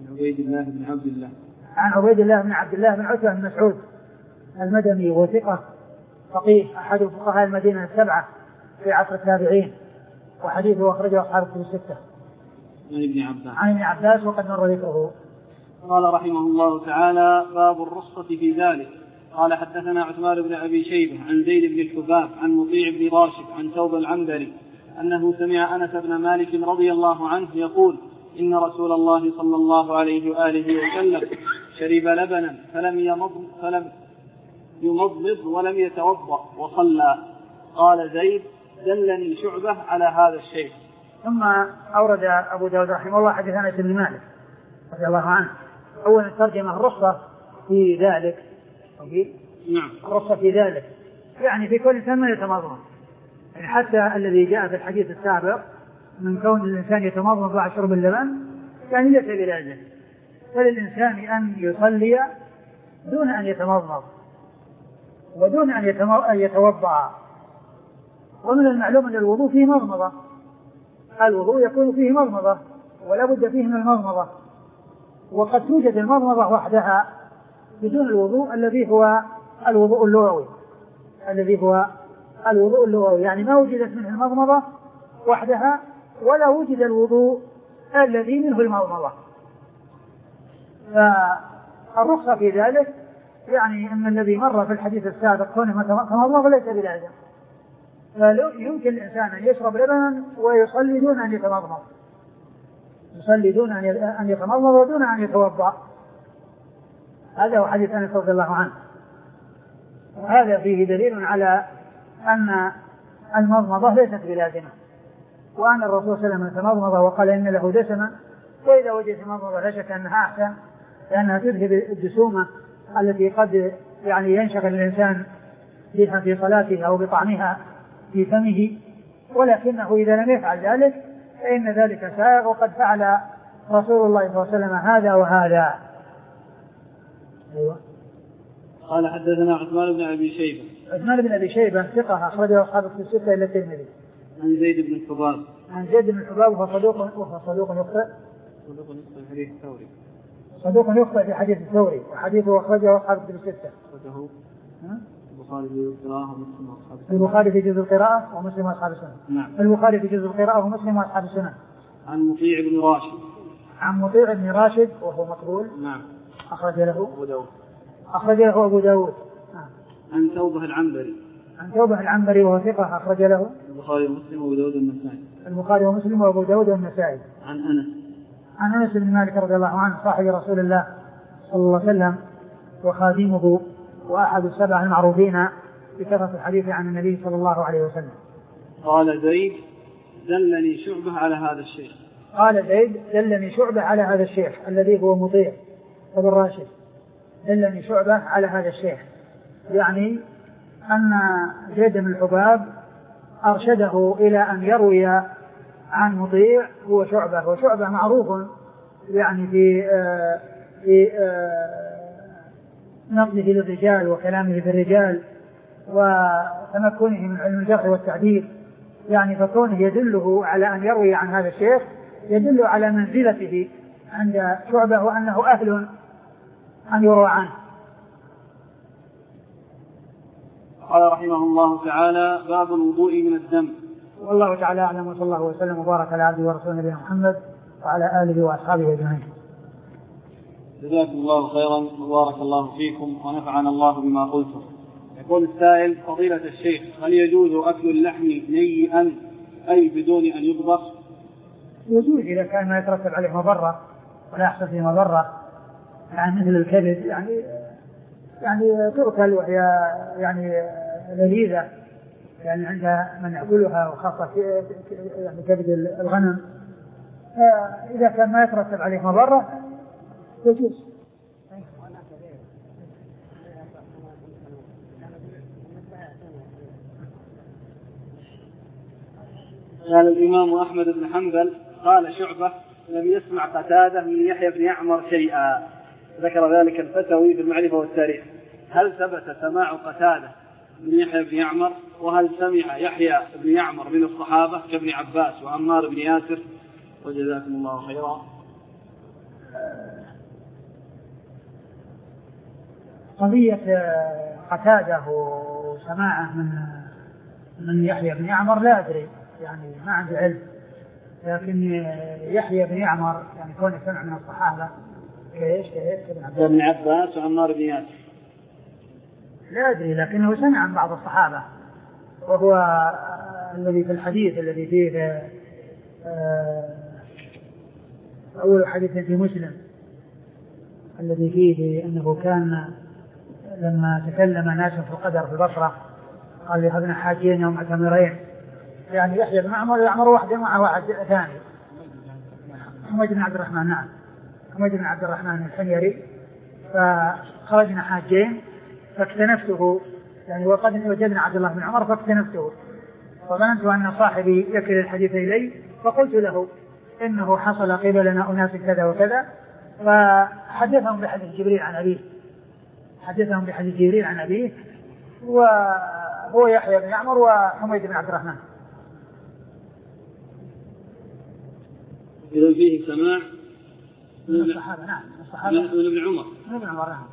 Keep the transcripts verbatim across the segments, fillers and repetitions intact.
عبيد الله بن عبد الله عن عبيد الله بن عبد الله بن عتبة بن مسعود المدني وثقة فقيه أحد فقهاء المدينة السبعة في عصر التابعين، وحديثه أخرجه أصحاب الكتب الستة. عن ابن عباس عن ابن عباس وقد مر ذكره. قال رحمه الله تعالى: باب الرخصة في ذلك. قال حدثنا عثمان بن أبي شيبة عن زيد بن الحباب عن مطيع بن راشد عن ثوب العنبري أنه سمع أنس بن مالك رضي الله عنه يقول: إن رسول الله صلى الله عليه وآله وسلم شرب لبنا فلم يمض فلم يمضمض ولم يتوضأ وصلى. قال زيد: دلني شعبة على هذا الشيء. ثم أورد أبو داود رحمه الله حديث أنس بن مالك رضي الله عنه. أولا الترجمة الرخصة في ذلك، نعم الرخصة في ذلك يعني في كل إنسان ما يتمضمض، يعني حتى الذي جاء في الحديث السابق من كون الإنسان يتمضمض بعد شرب اللبن يعني ليس بلازم، فللإنسان أن يصلي دون أن يتمضمض ودون أن يتوضأ. ومن المعلوم أن الوضوء فيه مضمضة، الوضوء يكون فيه مضمضة ولا بد فيه من المضمضة، وقد توجد المضمضة وحدها بدون الوضوء الذي هو الوضوء اللغوي الذي هو الوضوء اللغوي يعني ما وجدت منه المضمضة وحدها ولا وجد الوضوء الذي منه المضمضة. فالرخصة في ذلك يعني أن الذي مر في الحديث السابق كونه تمضمض ليس بلازم، فيمكن الإنسان أن يشرب لبنا ويصلي دون أن يتمضمض يصلي دون أن يتمضمض ودون أن يتوضأ. هذا هو حديث أنس رضي الله عنه، وهذا فيه دليل على أن المضمضة ليست بلازمة، وأن الرسول صلى الله عليه وسلم تمضمض وقال إن له دسما، وإذا وجدت المضمضة لا شك أنها أحسن لأنها تذهب الجسومة التي قد يعني ينشغل الإنسان بها في صلاته أو بطعمها في فمه، ولكنه إذا لم يفعل ذلك فإن ذلك سائغ، وقد فعل رسول الله صلى الله عليه وسلم هذا وهذا. أيوة. قال حدثنا عثمان بن أبي شيبة عثمان بن أبي شيبة ثقة أخرجه أصحاب الكتب الستة إلا الترمذي. عن زيد بن الحباب عن زيد بن الحباب وهو صدوق وهو صدوق يخطئ صدوق يخطئ في حديث الثوري صدوق يخطئ في حديث الثوري وحديثه أخرجه أصحاب الكتب الستة. البخاري في جزء القراءة ومسلم وأصحاب السنة. نعم. البخاري في جزء القراءة ومسلم وأصحاب السنة. عن مطيع بن راشد عن مطيع بن راشد وهو مقبول. نعم. أخرج له أبو داود أخرج له أبو داود. نعم. عن ثوبه العنبري عن ثوبه العنبري وهو ثقة أخرج له البخاري ومسلم وأبو داود والنسائي. البخاري ومسلم وأبو داود والنسائي. عن أنس عن أنس بن مالك رضي الله عنه صاحب رسول الله صلى الله عليه وسلم وخادمه وأحد السبع المعروفين بكثرة الحديث عن النبي صلى الله عليه وسلم. قال زيد: دلني شعبة على هذا الشيخ. قال زيد: دلني شعبة على هذا الشيخ الذي هو مطيع بن راشد. دلني شعبة على هذا الشيخ يعني أن زيد بن الحباب أرشده إلى أن يروي عن مطيع هو شعبة، وشعبة معروف يعني في آه في آه نقده للرجال وكلامه في الرجال وتمكنه من علم الجرح والتعديل، يعني فكونه يدله على أن يروي عن هذا الشيخ يدل على منزلته عند شعبة وأنه أهل أن يروى عنه. قال رحمه الله تعالى: باب الوضوء من الدم. والله تعالى أعلم، وصلى الله وسلم وبارك على عبده ورسوله نبينا محمد وعلى آله وأصحابه أجمعين. جزاكم الله خيرا وبارك الله فيكم ونفعنا الله بما قلتم. يقول السائل: فضيلة الشيخ، هل يجوز أكل اللحم نيئا أي بدون أن يطبخ؟ يجوز إذا كان ما يترتب عليه مضرة ولا يحصل فيه مضرة، يعني مثل الكبد يعني يعني تركل وهي يعني لذيذة يعني عند من يأكلها وخاصة يعني كبد الغنم، فإذا كان ما يترتب عليه مضرة يجوز. قال الإمام أحمد بن حنبل: قال شعبة: لم يسمع قتادة من يحيى بن يعمر شيئا. ذكر ذلك الفتوي في المعرفة والتاريخ. هل ثبت سماع قتادة من يحيى بن يعمر؟ وهل سمع يحيى بن يعمر من الصحابة كابن عباس وعمار بن ياسر؟ وجزاكم الله خيرا. قضية قتادة وسماعه من من يحيى بن يعمر لا أدري، يعني ما عندي علم، لكن يحيى بن يعمر يعني كونه سمع من الصحابة كايش كايش ابن عباس وعمار بن ياسر لا أدري، لكنه سمع عن بعض الصحابة، وهو الذي في الحديث الذي فيه أول حديث في مسلم الذي فيه أنه كان لما تكلم ناس في القدر في البصرة قال يذهبن حاجين يوم معتمرين، يعني يحيى بن عمر يعمر واحد مع واحد ثاني، حميد بن عبد الرحمن، نعم حميد بن عبد الرحمن الحميري، فخرجنا حاجين فاكتنفته، يعني وقد وجدنا عبد الله بن عمر فاكتنفته، فظننت أن صاحبي يكل الحديث إلي، فقلت له إنه حصل قبلنا أناس كذا وكذا، فحدثهم بحديث جبريل عن أبيه حدثهم بحديث جبريل عن أبيه وهو يحيى بن يعمر وحميد بن عبد الرحمن. إذا فيه سماع من الصحابة، نعم الصحابة من ابن عمر من ابن عمر نعم،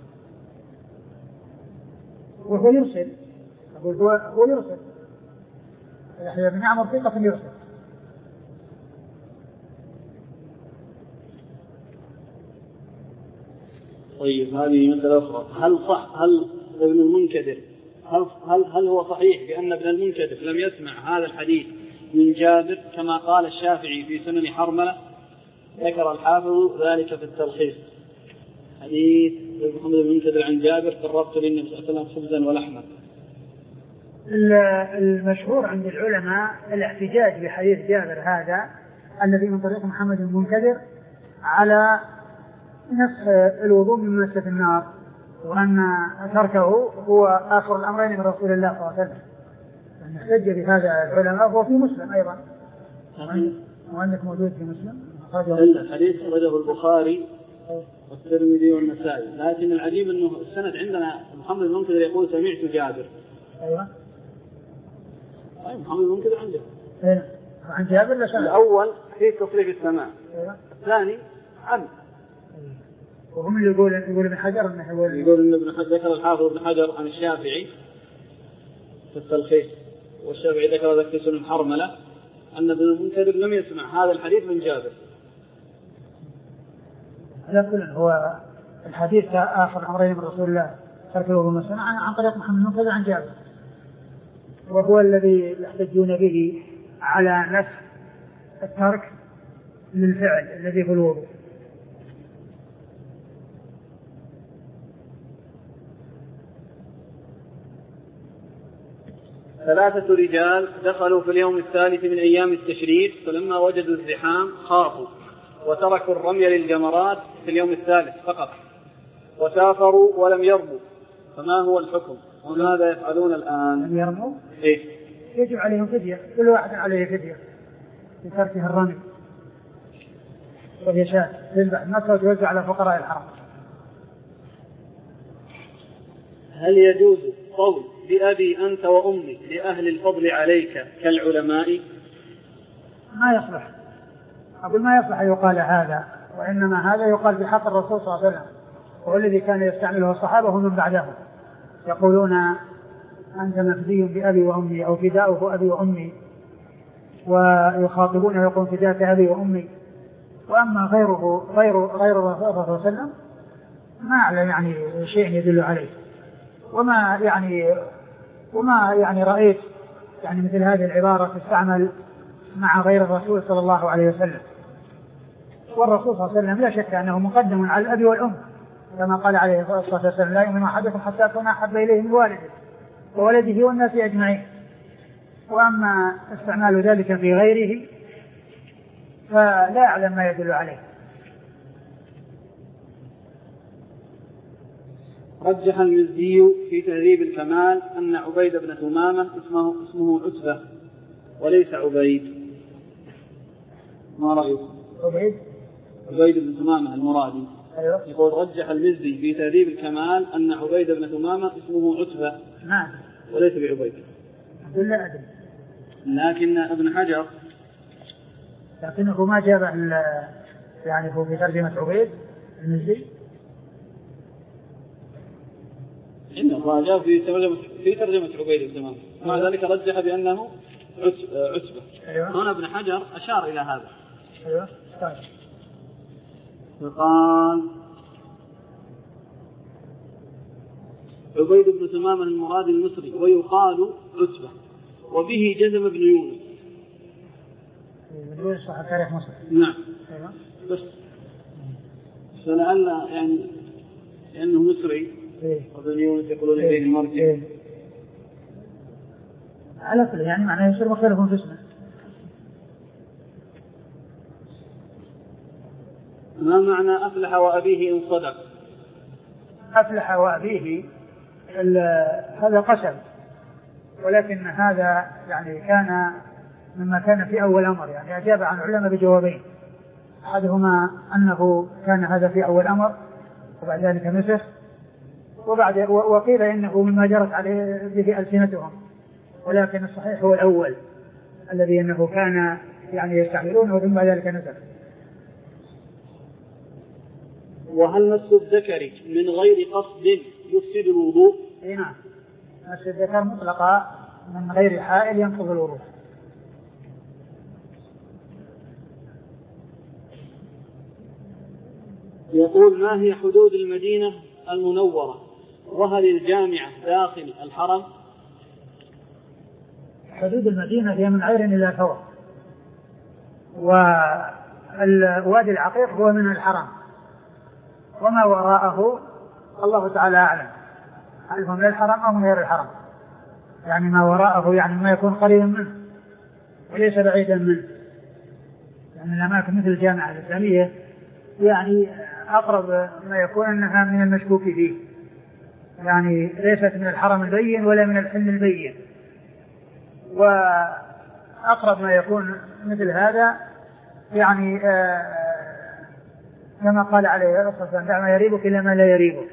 وهو يرسل، أقول هو هو يرسل، يحيى بن يعمر ثقة يرسل. طيب هذه مسألة أخرى، هل صح هل ابن المنكدر هل هل هل هو صحيح بأن ابن المنكدر لم يسمع هذا الحديث من جابر كما قال الشافعي في سنن حرملة؟ ذكر الحافظ ذلك في التلخيص، حديث محمد بن المنكدر عن جابر قربت للنبي صلى الله عليه وسلم خبزا ولحما. المشهور عند العلماء الاحتجاج بحديث جابر هذا الذي من طريق محمد بن المنكدر على نسخ الوضوء من مسة النار، وأن تركه هو آخر الأمرين من رسول الله صلى الله عليه وسلم، يعني احتج بهذا العلماء، وهو في مسلم أيضا، وعندك موجود في مسلم الحديث أخرجه البخاري والترمذي والنسائي، لكن العجيب أنه السند عندنا محمد بن المنكدر يقول سمعت جابر. أيوة أي محمد بن المنكدر عن جابر عن جابر لا شك. الأول في تصريف السماع، أيوة. الثاني عن وهم اللي يقول يقول ابن حجر انه يقول يقول ان ابن حجر ذكر الحافظ ابن حجر عن الشافعي في التلخيص، والشافعي ذكر ذلك في سنن حرملة ان ابن المنكدر لم يسمع هذا الحديث من جابر. على كل هو الحديث آخر أمرين من رسول الله ترك الوضوء من السنة عن طريق محمد بن المنكدر عن جابر، وهو الذي يحتجون به على نسخ الترك للفعل الذي في الوضوء. ثلاثة رجال دخلوا في اليوم الثالث من أيام التشريق، فلما وجدوا الزحام خافوا وتركوا الرمي للجمرات في اليوم الثالث فقط، وسافروا ولم يرموا، فما هو الحكم وماذا يفعلون الآن؟ لم يرموا؟ إيه؟ يجب عليهم فدية، كل واحد عليه فدية لتركه الرمي، وهي شاة تذبح مكة وتوزع على فقراء الحرم. هل يجوز قول بأبي أنت وأمي لأهل الفضل عليك كالعلماء؟ ما يصلح، أقول ما يصلح يقال هذا، وإنما هذا يقال بحق الرسول صلى الله عليه وسلم، هو الذي كان يستعمله الصحابة ومن بعده، يقولون أنت مفدي بأبي وأمي أو فداؤه أبي وأمي، ويخاطبونه يقول فداك أبي وأمي. وأما غيره غير غير الرسول صلى الله عليه وسلم ما أعلم يعني شيء يدل عليه، وما يعني وما يعني رأيت يعني مثل هذه العبارة تستعمل مع غير الرسول صلى الله عليه وسلم. والرسول صلى الله عليه وسلم لا شك أنه مقدم على الأب والأم، كما قال عليه الصلاة والسلام لا يؤمن أحدكم حتى أكون أحب إليه من والده وولده والناس أجمعين. وأما استعمال ذلك في غيره فلا أعلم ما يدل عليه. رجح المزي في تهذيب الكمال أن عبيد بن ثمامة اسمه اسمه عتبة وليس عبيد. ما رأيكم؟ عبيد عبيد بن ثمامة المرادي. أيوه. يقول رجح المزي في تهذيب الكمال أن عبيد بن ثمامة اسمه عتبة. نعم. وليس بعبيد. لا أدري. لكن ابن حجر لكنه ما جاب يعني هو في ترجمة عبيد المزي. راجع في ترجمة في ترجمة عبيد تمام. مع ذلك رجح بأنه عتبة. أيوة. هنا ابن حجر أشار إلى هذا. أيوة. طيب. فقال عبيد بن تمام المراد المصري ويقال عتبة وبه جزم ابن يونس. ابن يونس صاحب تاريخ مصر. نعم. أيوة. بس فلعل يعني لأنه مصري. إيه. وابن يونس يقولون إليه إيه. المرجع. إيه. على كل يعني معناه يصير مختلف في اسمه. ما معنى أفلح وأبيه إن صدق؟ أفلح وأبيه هذا قسم، ولكن هذا يعني كان مما كان في أول أمر، يعني أجاب عن العلماء بجوابين، أحدهما أنه كان هذا في أول أمر وبعد ذلك نسخ، وبعد وقيل إنه مما جرت عليه به ألسنتهم، ولكن الصحيح هو الأول الذي أنه كان يعني يستعملونه ثم بعد ذلك نسخ. وهل مس الذكر من غير قصد يفسد الوضوء؟ اي نعم، مس الذكر مطلقا من غير حائل ينقض الوضوء. يقول ما هي حدود المدينة المنورة وهل الجامعة داخل الحرم؟ حدود المدينة هي من عير إلى ثور، والوادي العقيق هو من الحرم، وما وراءه الله تعالى أعلم، هل هو من الحرم أو من غير الحرم، يعني ما وراءه يعني ما يكون قريبا منه وليس بعيدا منه، يعني الأماكن مثل الجامعة الإسلامية يعني أقرب ما يكون أنها من المشكوك فيه، يعني ليست من الحرم البين ولا من الحل البين، وأقرب ما يكون مثل هذا يعني آه كما قال عليه الصلاة والسلام دع ما يريبك إلا ما لا يريبك.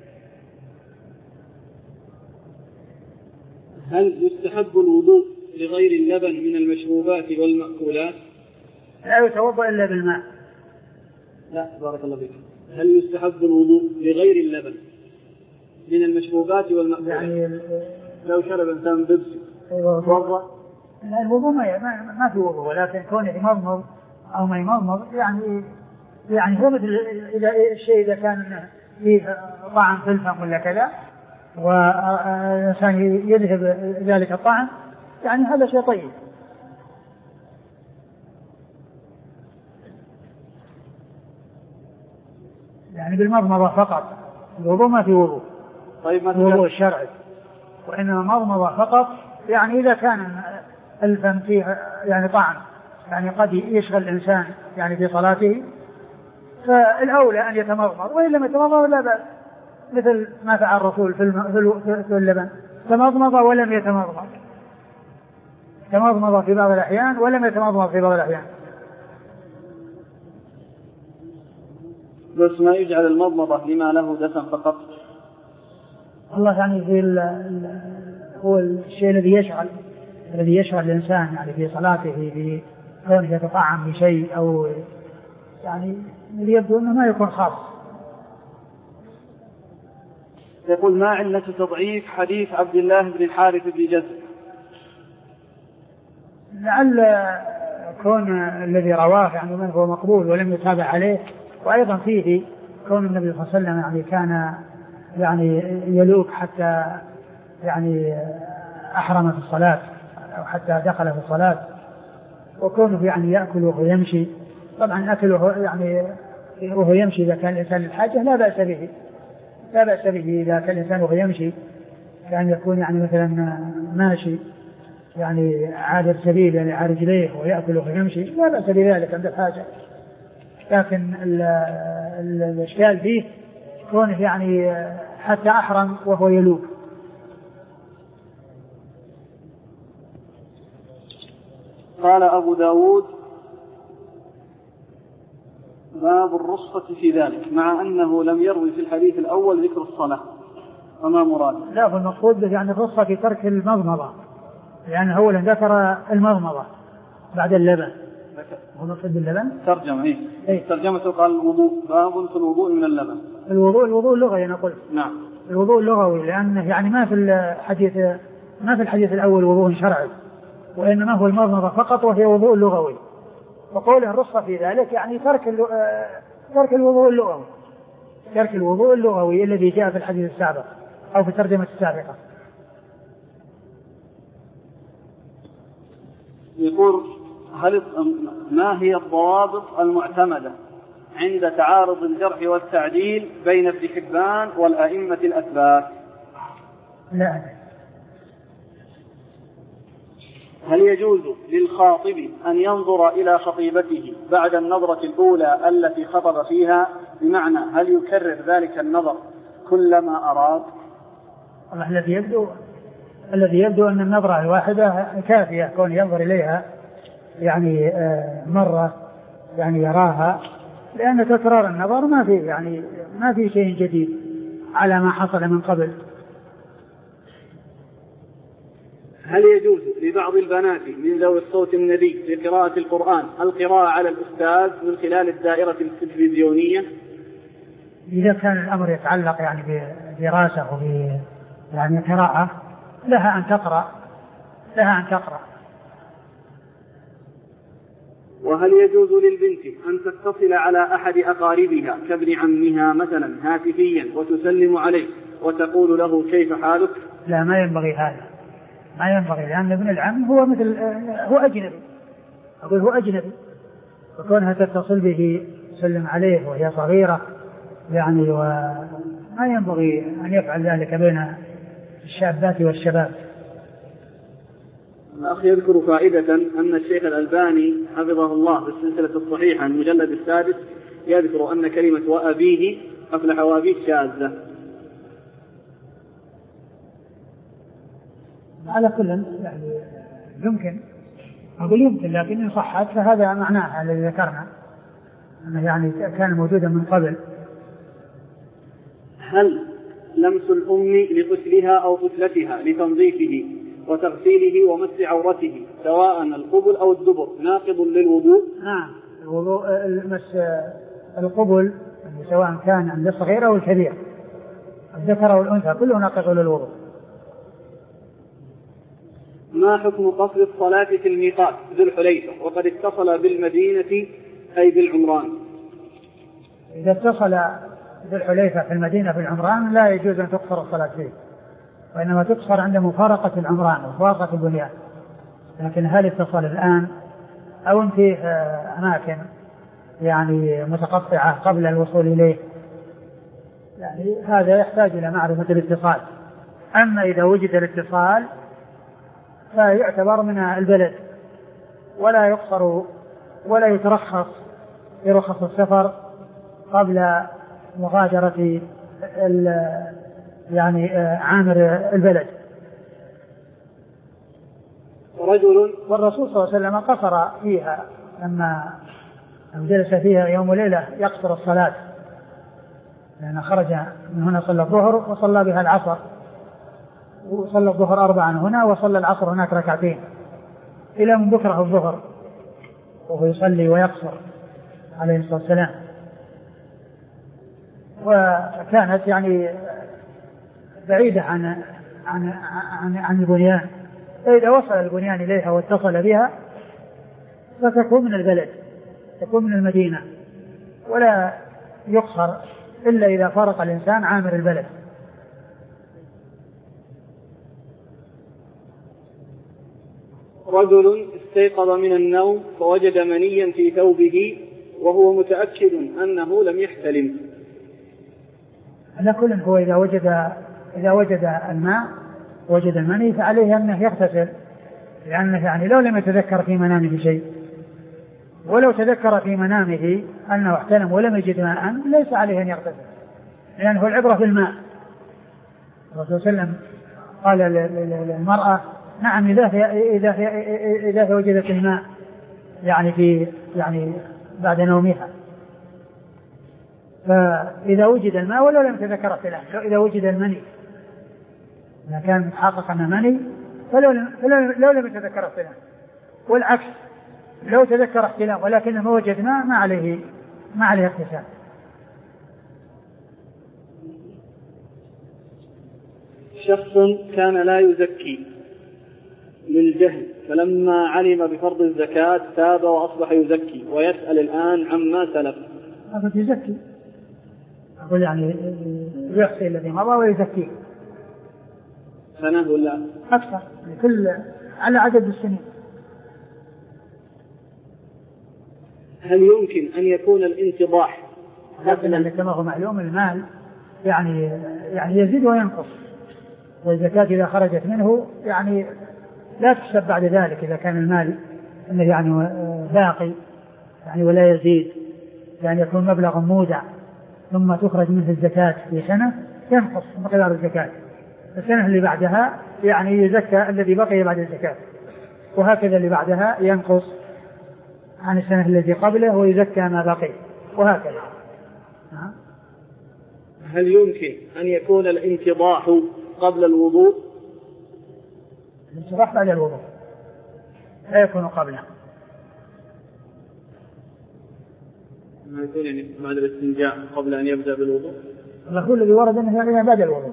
هل يستحب الوضوء لغير اللبن من المشروبات والمأكولات؟ لا يتوضأ إلا بالماء. لا بارك الله فيك. هل يستحب الوضوء لغير اللبن من المشروبات والمأكولات؟ يعني لو شرب إنسان بيبسي يتوضأ؟ الوضوء ما ما في وضوء، ولكن كونه يمضمض أو ما يمضمض يعني يعني هو مثل إذا الشيء إذا كان فيه طعم في الفم ولا كذا والإنسان يذهب ذلك الطعم يعني هذا شيء طيب. يعني بالمضمضة فقط، الوضوء ما في وضوء. طيب ما الوضوء الشرعي، وإنما مضمضة فقط يعني إذا كان الفم فيه يعني طعم يعني قد يشغل الإنسان يعني في صلاته، فالأولى أن يتمضمض، وإن لم يتمضمض لا بأس، مثل ما فعل الرسول في, الم... في اللبن، تمضمض ولم يتمضمض، تمضمض في بعض الأحيان ولم يتمضمض في بعض الأحيان. بس ما يجعل المضمضة لما له دسم فقط. الله يعني في ال... ال... هو الشيء الذي يشغل الذي يشغل الإنسان يعني في صلاته في كونه يتطعم بشيء أو يعني يبدو أنه ما يكون خاص. يقول ما علة تضعيف حديث عبد الله بن الحارث بن جزء؟ لعل كون الذي رواه يعني من هو مقبول ولم يتابع عليه، وأيضا فيه كون النبي صلى الله عليه وسلم يعني كان يعني يلوك حتى يعني أحرم في الصلاة أو حتى دخل في الصلاة، وكونه يعني يأكل وهو يمشي، طبعا أكله يعني وهو يمشي إذا كان الإنسان للحاجة لا بأس به، لا بأس به إذا كان الإنسان وهو يمشي كان يكون يعني مثلا ماشي يعني عابر سبيل يعني على رجليه ويأكل وهو يمشي لا بأس بذلك عند الحاجة، لكن ال ال الإشكال فيه كونه يعني حتى أحرم وهو يلوك. قال أبو داود باب الرخصة في ذلك، مع أنه لم يروي في الحديث الأول ذكر الصلاة، وما مراد؟ لا، هو المقصود يعني الرخصة في ترك المضمضة، يعني أولا ذكر المضمضة بعد اللبن. هو مقصود باللبن ترجمة إيه؟ إيه؟ ترجمة قال الوضوء باب في الوضوء من اللبن. الوضوء الوضوء لغة أنا قلت. نعم. الوضوء اللغوي، لأنه يعني ما في الحديث ما في الحديث الأول وضوء شرعي، وإنما هو المضمضة فقط وهي وضوء لغوي. وقوله الرخصة في ذلك يعني ترك ترك الوضوء اللغوي، ترك الوضوء اللغوي الذي جاء في الحديث السابق أو في الترجمة السابقة. يقول هل ما هي الضوابط المعتمدة عند تعارض الجرح والتعديل بين ابن حبان والأئمة الأثبات؟ لا. هل يجوز للخاطب أن ينظر إلى خطيبته بعد النظرة الأولى التي خطب فيها؟ بمعنى هل يكرر ذلك النظر كلما أراد؟ الذي يبدو الذي يبدو أن النظرة الواحدة كافية، كون ينظر إليها يعني مرة يعني يراها، لأن تكرار النظر ما في يعني ما في شيء جديد على ما حصل من قبل. هل يجوز لبعض البنات من ذوي الصوت الندي في قراءة القرآن القراءة على الأستاذ من خلال الدائرة التلفزيونية؟ إذا كان الأمر يتعلق يعني بدراسة وب يعني قراءة لها أن تقرأ لها أن تقرأ. وهل يجوز للبنت أن تتصل على أحد أقاربها كابن عمها مثلا هاتفيا وتسلم عليه وتقول له كيف حالك؟ لا، ما ينبغي هذا، ما ينبغي، لأن ابن العم هو مثل هو أجنبي، أقول هو أجنبي، وكونها تتصل به تسلم عليه وهي صغيرة يعني، وما ينبغي أن يفعل ذلك بين الشابات والشباب. الأخ يذكر فائدة أن الشيخ الألباني حفظه الله في السلسلة الصحيحة المجلد السادس يذكر أن كلمة وأبيه أفلح وأبيه شاذة. على كل يعني يمكن أقول يمكن، لكن إن صحت فهذا معناه الذي ذكرنا أنه يعني كان موجودا من قبل. هل لمس الأم لطفلها أو طفلتها لتنظيفه وتغسيله ومس عورته سواء القبل أو الدبر ناقض للوضوء؟ نعم، الوضوء المس القبل سواء كان عند الصغير أو الكبير، الذكر أو الأنثى كله ناقض للوضوء. ما حكم قصر الصلاة في الميقات ذو الحليفة وقد اتصل بالمدينة أي بالعمران؟ إذا اتصل ذو الحليفة في المدينة في العمران لا يجوز أن تقصر الصلاة فيه، وإنما تقصر عند مفارقة العمران ومفارقة البنيان. لكن هل اتصل الآن أو في أماكن يعني متقطعة قبل الوصول إليه، يعني هذا يحتاج إلى معرفة الاتصال. أما إذا وجد الاتصال فيعتبر من البلد ولا يقصر ولا يترخص برخص السفر قبل مغادرة يعني عامر البلد. رجل والرسول صلى الله عليه وسلم قصر فيها لما جلس فيها يوم وليلة يقصر الصلاة، لأن خرج من هنا صلى الظهر وصلى بها العصر، وصلى الظهر أربعا هنا وصلى العصر هناك ركعتين إلى من بكرة الظهر وهو يصلي ويقصر عليه الصلاة والسلام. وكانت يعني بعيدة عن عن عن, عن البنيان، فإذا وصل البنيان إليها واتصل بها فتكون من البلد، تكون من المدينة، ولا يقصر إلا إذا فارق الإنسان عامر البلد. رجل استيقظ من النوم فوجد منيا في ثوبه وهو متأكد أنه لم يحتلم. على كل هو إذا وجد إذا وجد الماء وجد المني فعليه أنه يغتسل، لأنه يعني لو لم يتذكر في منامه شيء، ولو تذكر في منامه أنه احتلم ولم يجد ماء ليس عليه أن يغتسل، لأنه العبرة في الماء. الرسول صلى الله عليه وسلم قال للمرأة نعم إذا إذا إذا وجدت الماء يعني في يعني بعد نومها، فإذا وجد الماء ولو لم يتذكر احتلام، إذا وجد المني إذا كان متحقق أنه مني فلو لو لم يتذكر احتلام، والعكس لو تذكر احتلام ولكن ما وجد ماء ما عليه ما عليه اغتسال. شخص كان لا يزكي للجهل، فلما علم بفرض الزكاة تاب وأصبح يزكي ويسأل الآن عما سلف. هذا يزكي، أقول يعني يحصي الذي مضى ويزكيه سنة ولا أكثر، كل على عدد السنين. هل يمكن أن يكون الانتضاح؟ لكن كما هو معلوم المال يعني يعني يزيد وينقص، والزكاة إذا خرجت منه يعني لا تحسب بعد ذلك إذا كان المال إنه يعني باقي يعني ولا يزيد، يعني يكون مبلغ مودع ثم تخرج منه الزكاة في سنة ينقص مقدار الزكاة، السنة اللي بعدها يعني يزكى الذي بقي بعد الزكاة، وهكذا اللي بعدها ينقص عن السنة التي قبله ويزكى ما بقي، وهكذا. هل يمكن أن يكون الانتضاح قبل الوضوء؟ الانتضاح بعد الوضوء لا يكون قبله. ما يكون يعني بعد الاستنجاء قبل أن يبدأ بالوضوء؟ الرسول الذي ورد أنه بعد الوضوء.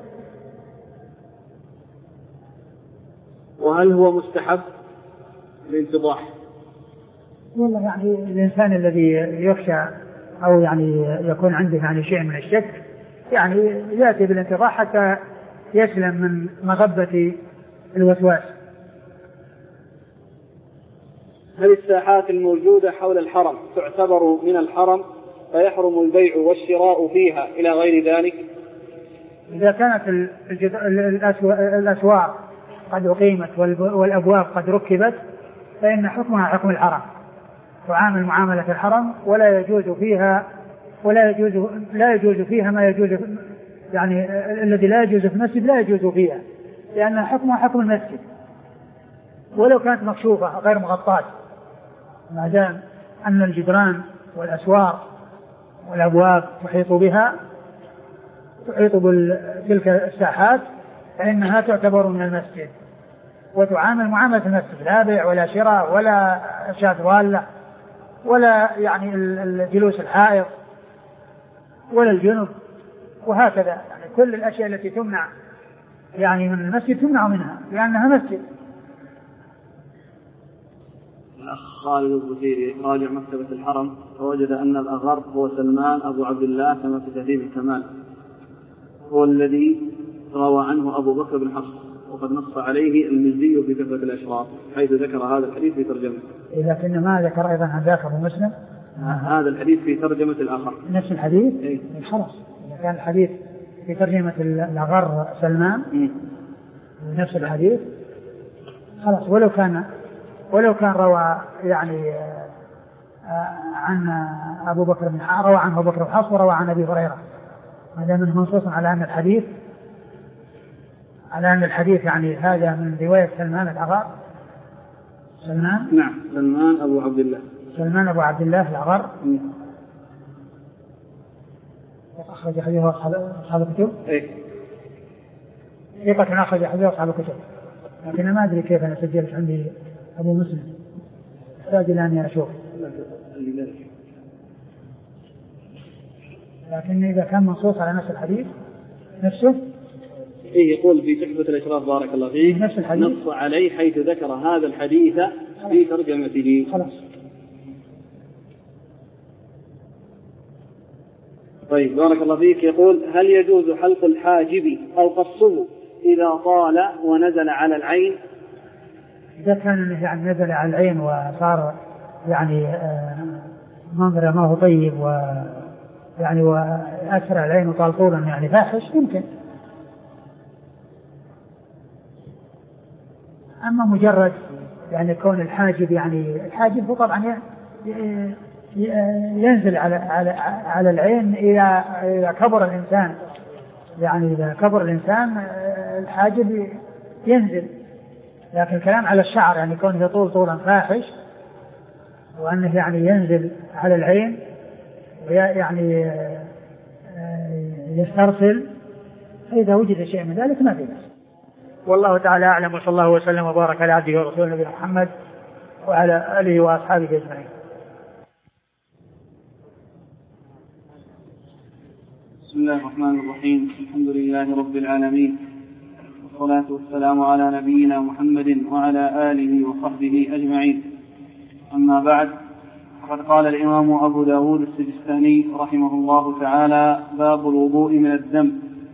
وهل هو مستحب الانتضاح؟ والله يعني الإنسان الذي يخشى أو يعني يكون عنده يعني شيء من الشك يعني يأتي بالانتضاح حتى يسلم من مغبة الوسواس. هل الساحات الموجودة حول الحرم تعتبر من الحرم فيحرم البيع والشراء فيها إلى غير ذلك؟ إذا كانت الأسواق قد أقيمت والأبواب قد ركبت فإن حكمها حكم الحرم، تعامل معاملة الحرم ولا يجوز فيها ولا يجوز لا يجوز فيها ما يجوز يعني الذي لا يجوز في المسجد لا يجوز فيها، لأن حكمها حكم المسجد ولو كانت مكشوفة غير مغطاة، ما دام أن الجدران والأسوار والأبواب تحيط بها تحيط بتلك الساحات فإنها تعتبر من المسجد وتعامل معاملة المسجد، لا بيع ولا شراء ولا شاة ضالة ولا يعني الجلوس الحائض ولا الجنب، وهكذا يعني كل الأشياء التي تمنع يعني من المسجد تمنع منها لأنها مسجد. الأخ خالد البصيري راجع مكتبة الحرم فوجد أن الأغر هو سلمان أبو عبد الله كما في تهذيب الكمال، هو الذي روى عنه أبو بكر بن حفص، وقد نص عليه المزي في كتبة الأشراف حيث ذكر هذا الحديث في ترجمته. لكن ما ذكر أيضا عن ذاك أبو مسلم هذا الحديث في ترجمة الآخر نفس الحديث. إيه؟ خلاص إذا كان الحديث في ترجمة الأغر سلمان م. نفس الحديث خلاص، ولو كان ولو كان روى يعني عن أبو بكر بن روى عنه أبو بكر بن حفص وروى عن أبي هريرة، هذا من منصوص على أن الحديث على أن الحديث يعني هذا من رواية سلمان الأغر. سلمان نعم سلمان أبو عبد الله سلمان أبو عبد الله الأغر أخرج حديثه أصحاب الكتب. إيه ثقة أخرج حديثه أصحاب الكتب، لكن ما أدري كيف أنا سجلت عندي أبو مسلم، أحتاج إلى أن أشوف، لكن إذا كان منصوص على نفس الحديث نفسه إيه يقول في تحفة الإشراف بارك الله فيه نفس الحديث نص عليه حيث ذكر هذا الحديث في ترجمته. خلاص. طيب بارك الله فيك. يقول هل يجوز حلق الحاجب أو قصه إذا طال ونزل على العين؟ إذا كان يعني نزل على العين وصار يعني منظر ما هو طيب ويعني وأسرع العين وطال طولا يعني فاحش يمكن، أما مجرد يعني كون الحاجب يعني الحاجب هو طبعا ينزل على على على العين إذا إذا كبر الإنسان، يعني إذا كبر الإنسان الحاجب ينزل، لكن الكلام على الشعر يعني كونه يطول طولا فاحش وأنه يعني ينزل على العين ويعني يسترسل، فإذا وجد شيء من ذلك ما في بأس. والله تعالى أعلم، وصلى الله وسلم وبارك على عبده ورسوله نبينا محمد وعلى آله وأصحابه أجمعين. بسم الله الرحمن الرحيم، الحمد لله رب العالمين، والصلاة والسلام على نبينا محمد وعلى آله وصحبه أجمعين. أما بعد، فقد قال الإمام أبو داود السجستاني رحمه الله تعالى: باب الوضوء من الدم.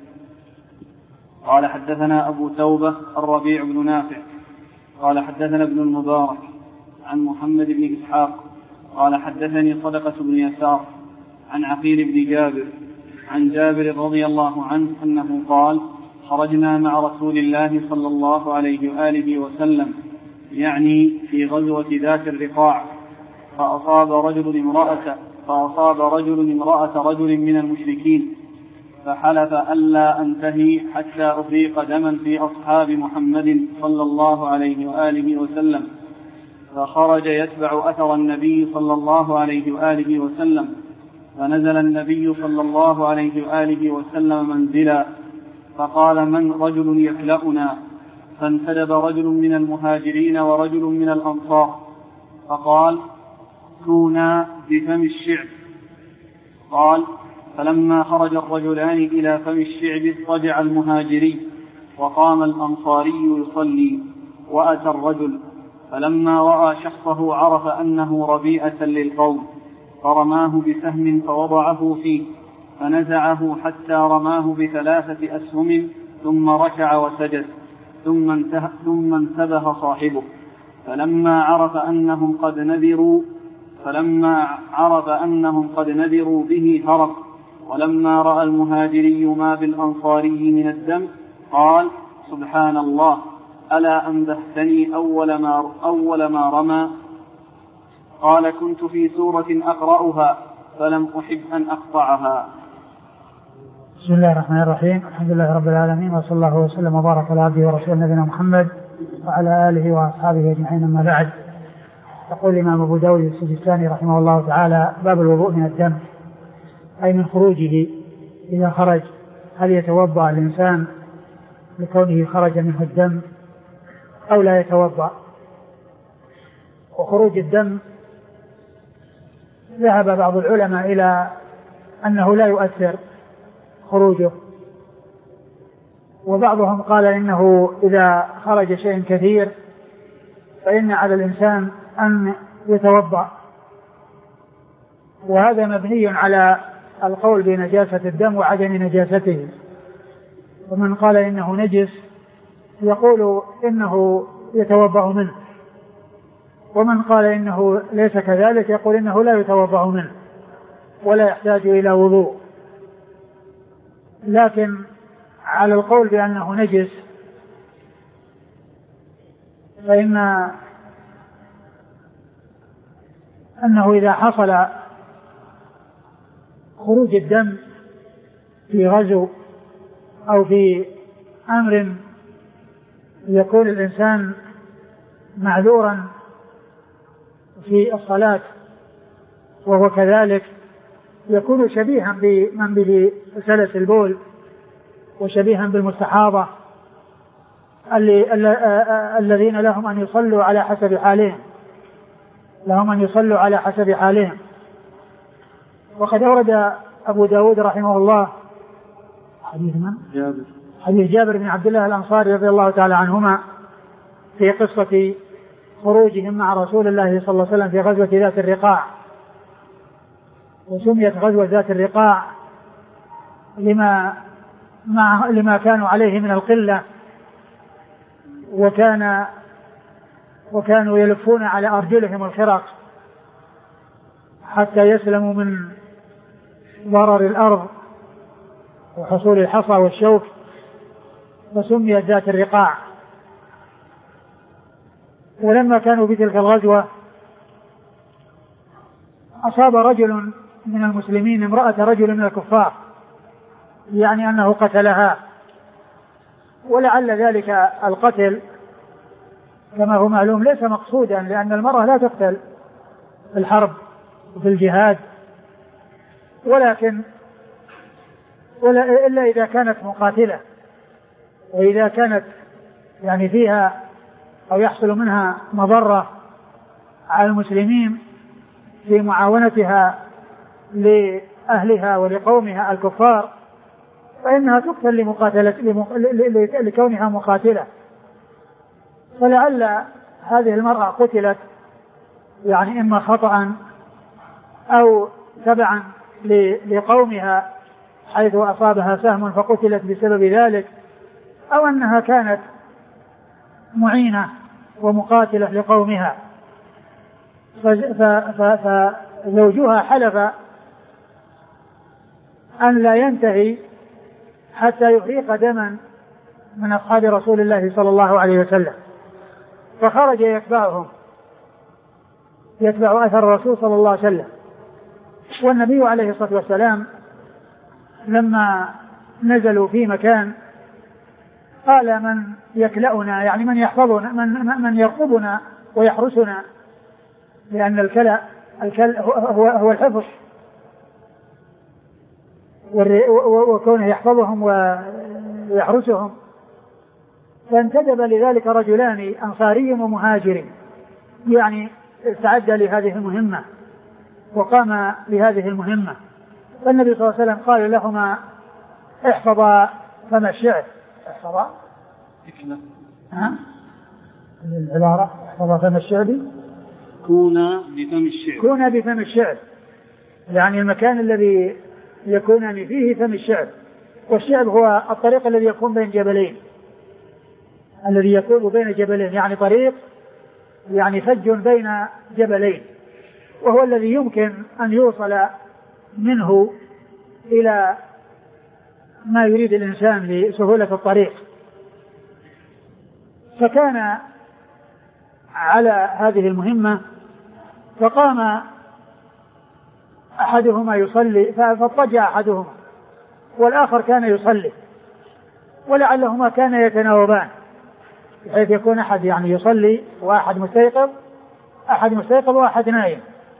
قال: حدثنا أبو توبة الربيع بن نافع قال حدثنا ابن المبارك عن محمد بن إسحاق قال حدثني صدقة بن يسار عن عقيل بن جابر عن جابر رضي الله عنه أنه قال: خرجنا مع رسول الله صلى الله عليه وآله وسلم، يعني في غزوة ذات الرقاع، فأصاب رجل امرأة فأصاب رجل امرأة رجل من المشركين، فحلف ألا أنتهي حتى أفريق دما في أصحاب محمد صلى الله عليه وآله وسلم، فخرج يتبع أثر النبي صلى الله عليه وآله وسلم، فنزل النبي صلى الله عليه وآله وسلم منزلا، فقال: من رجل يكلأنا؟ فانتدب رجل من المهاجرين ورجل من الأنصار، فقال: كونا بفم الشعب. قال: فلما خرج الرجلان إلى فم الشعب اضطجع المهاجري، وقام الأنصاري يصلي، وأتى الرجل، فلما رأى شخصه عرف أنه ربيئة للقوم، فرماه بسهم فوضعه فيه، فنزعه حتى رماه بثلاثة أسهم، ثم ركع وسجد، ثم, ثم انتبه صاحبه، فلما عرف أنهم قد نذروا فلما عرف أنهم قد نذروا به هرب. ولما رأى المهاجري ما بالأنصاري من الدم قال: سبحان الله، ألا أنبهتني أول ما, أول ما رمى؟ قال: كنت في سورة أقرأها فلم أحب أن أقطعها. بسم الله الرحمن الرحيم. الحمد لله رب العالمين، وصلى الله وسلم وبارك على عبده ورسوله نبينا محمد وعلى آله وأصحابه أجمعين. أما بعد، يقول الإمام أبو داود السجستاني رحمه الله تعالى: باب الوضوء من الدم، أي من خروجه. إذا خرج هل يتوضأ الإنسان لكونه خرج منه الدم أو لا يتوضأ؟ وخروج الدم ذهب بعض العلماء إلى أنه لا يؤثر خروجه، وبعضهم قال إنه إذا خرج شيء كثير فإن على الإنسان أن يتوضأ، وهذا مبني على القول بنجاسة الدم وعدم نجاسته. ومن قال إنه نجس يقول إنه يتوضأ منه، ومن قال إنه ليس كذلك يقول إنه لا يتوضأ منه ولا يحتاج إلى وضوء. لكن على القول بأنه نجس فإن أنه إذا حصل خروج الدم في غزو أو في أمر يكون الإنسان معذورا في الصلاة وهو كذلك، يكون شبيها بمن به سلس البول وشبيها بالمستحاضة الذين لهم أن يصلوا على حسب حالهم لهم أن يصلوا على حسب حالهم. وقد أورد أبو داود رحمه الله حديث من؟ جابر. حديث جابر بن عبد الله الأنصاري رضي الله تعالى عنهما في قصة خروجهم مع رسول الله صلى الله عليه وسلم في غزوة ذات الرقاع، وسميت غزوة ذات الرقاع لما مع لما كانوا عليه من القلة، وكان وكانوا يلفون على أرجلهم الخرق حتى يسلموا من ضرر الأرض وحصول الحصى والشوك، فسميت ذات الرقاع. ولما كانوا في تلك الغزوة أصاب رجل من المسلمين امرأة رجل من الكفار، يعني أنه قتلها، ولعل ذلك القتل كما هو معلوم ليس مقصودا، لأن المرأة لا تقتل في الحرب وفي الجهاد، ولكن ولا إلا إذا كانت مقاتلة، وإذا كانت يعني فيها أو يحصل منها مضرة على المسلمين في معاونتها لأهلها ولقومها الكفار، فإنها تقتل لمقاتلة لكونها مقاتلة. فلعل هذه المرأة قتلت يعني إما خطأ أو تبعا لقومها حيث أصابها سهم فقتلت بسبب ذلك، أو أنها كانت معينة ومقاتلة لقومها فزوجها حلف أن لا ينتهي حتى يحرق دما من أصحاب رسول الله صلى الله عليه وسلم، فخرج يتبعهم يتبع أثر الرسول صلى الله عليه وسلم. والنبي عليه الصلاة والسلام لما نزلوا في مكان قال من يكلأنا يعني من يحفظنا من, من يرقبنا ويحرسنا، لأن الكلأ الكلأ هو, هو الحفظ، وكونه يحفظهم ويحرسهم. فانتدب لذلك رجلان أنصاري ومهاجر يعني استعد لهذه المهمة وقام بهذه المهمة. فالنبي صلى الله عليه وسلم قال لهما احفظا فم الشعر. احفظا ها العبارة احفظا فم الشعر كونا بفم الشعر كونا بفم الشعر يعني المكان الذي يكونان فيه فم الشعر. والشعر هو الطريق الذي يكون بين جبلين الذي يكون بين جبلين يعني طريق يعني فج بين جبلين، وهو الذي يمكن أن يوصل منه إلى ما يريد الإنسان لسهولة الطريق. فكان على هذه المهمة فقام أحدهما يصلي فاضطجع أحدهما والآخر كان يصلي، ولعلهما كان يتناوبان بحيث يكون أحد يعني يصلي وأحد مستيقظ أحد مستيقظ وأحد نايم.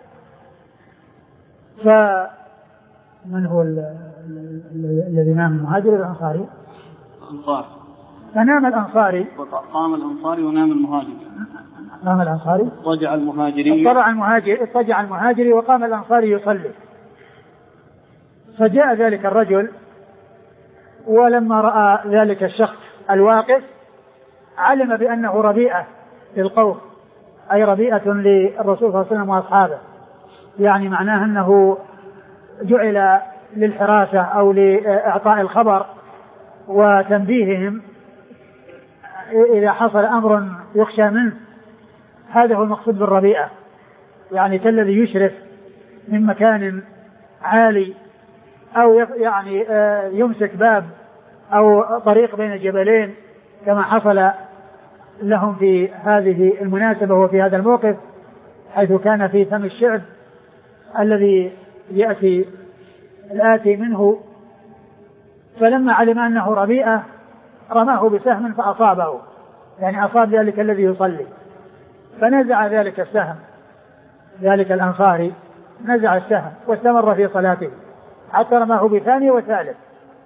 فمن هو الذي نام المهاجر الأنصاري؟ الأنصار. فنام الأنصاري قام الأنصاري ونام المهاجر. قام الأنصاري اضطجع المهاجري اضطجع المهاجر اضطجع المهاجري وقام الأنصاري يصلي. فجاء ذلك الرجل ولما رأى ذلك الشخص الواقف علم بأنه ربيئة للقوم، أي ربيئة للرسول صلى الله عليه وسلم وأصحابه، يعني معناه أنه جعل للحراسة أو لإعطاء الخبر وتنبيههم إذا حصل أمر يخشى منه. هذا هو المقصود بالربيئة، يعني كالذي يشرف من مكان عالي أو يعني يمسك باب أو طريق بين جبلين كما حصل لهم في هذه المناسبة وفي هذا الموقف، حيث كان في فم الشعب الذي يأتي الآتي منه. فلما علم أنه ربيئة رماه بسهم فأصابه، يعني أصاب ذلك الذي يصلي، فنزع ذلك السهم ذلك الأنصاري نزع السهم واستمر في صلاته حتى رماه بثاني وثالث.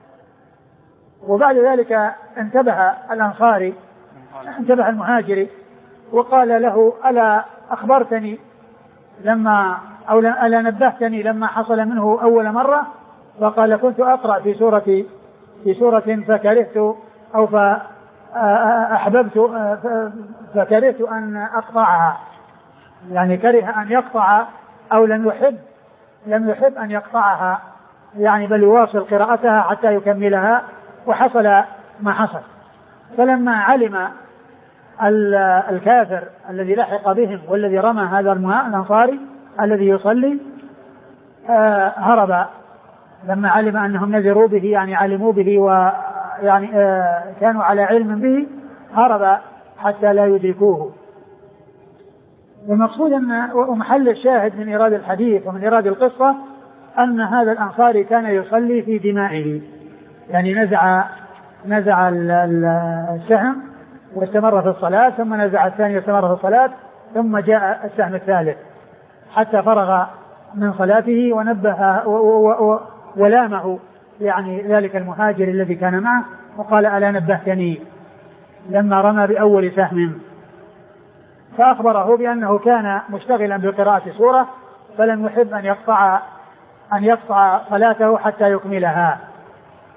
وبعد ذلك انتبه الأنصاري انتبه المهاجري وقال له ألا أخبرتني لما أو ألا نبهتني لما حصل منه أول مرة؟ فقال كنت أقرأ في سورة في سورة فكرهت أو فأحببت فكرهت أن أقطعها، يعني كره أن يقطع أو لم يحب لم يحب أن يقطعها، يعني بل يواصل قراءتها حتى يكملها، وحصل ما حصل. فلما علم الكافر الذي لحق بهم والذي رمى هذا الأنصاري الذي يصلي هرب، لما علم أنهم نذروا به يعني علموا به ويعني كانوا على علم به هرب حتى لا يدركوه. والمقصود أن ومحل الشاهد من إيراد الحديث ومن إيراد القصة أن هذا الأنصاري كان يصلي في دمائه، يعني نزع نزع السهم واستمر في الصلاة، ثم نزع الثاني واستمر في الصلاة، ثم جاء السهم الثالث حتى فرغ من صلاته ونبه ولامه يعني ذلك المهاجر الذي كان معه وقال ألا نبهتني لما رمى بأول سهم. فأخبره بأنه كان مشتغلا بقراءة سورة فلم يحب أن يقطع أن يقطع صلاته حتى يكملها.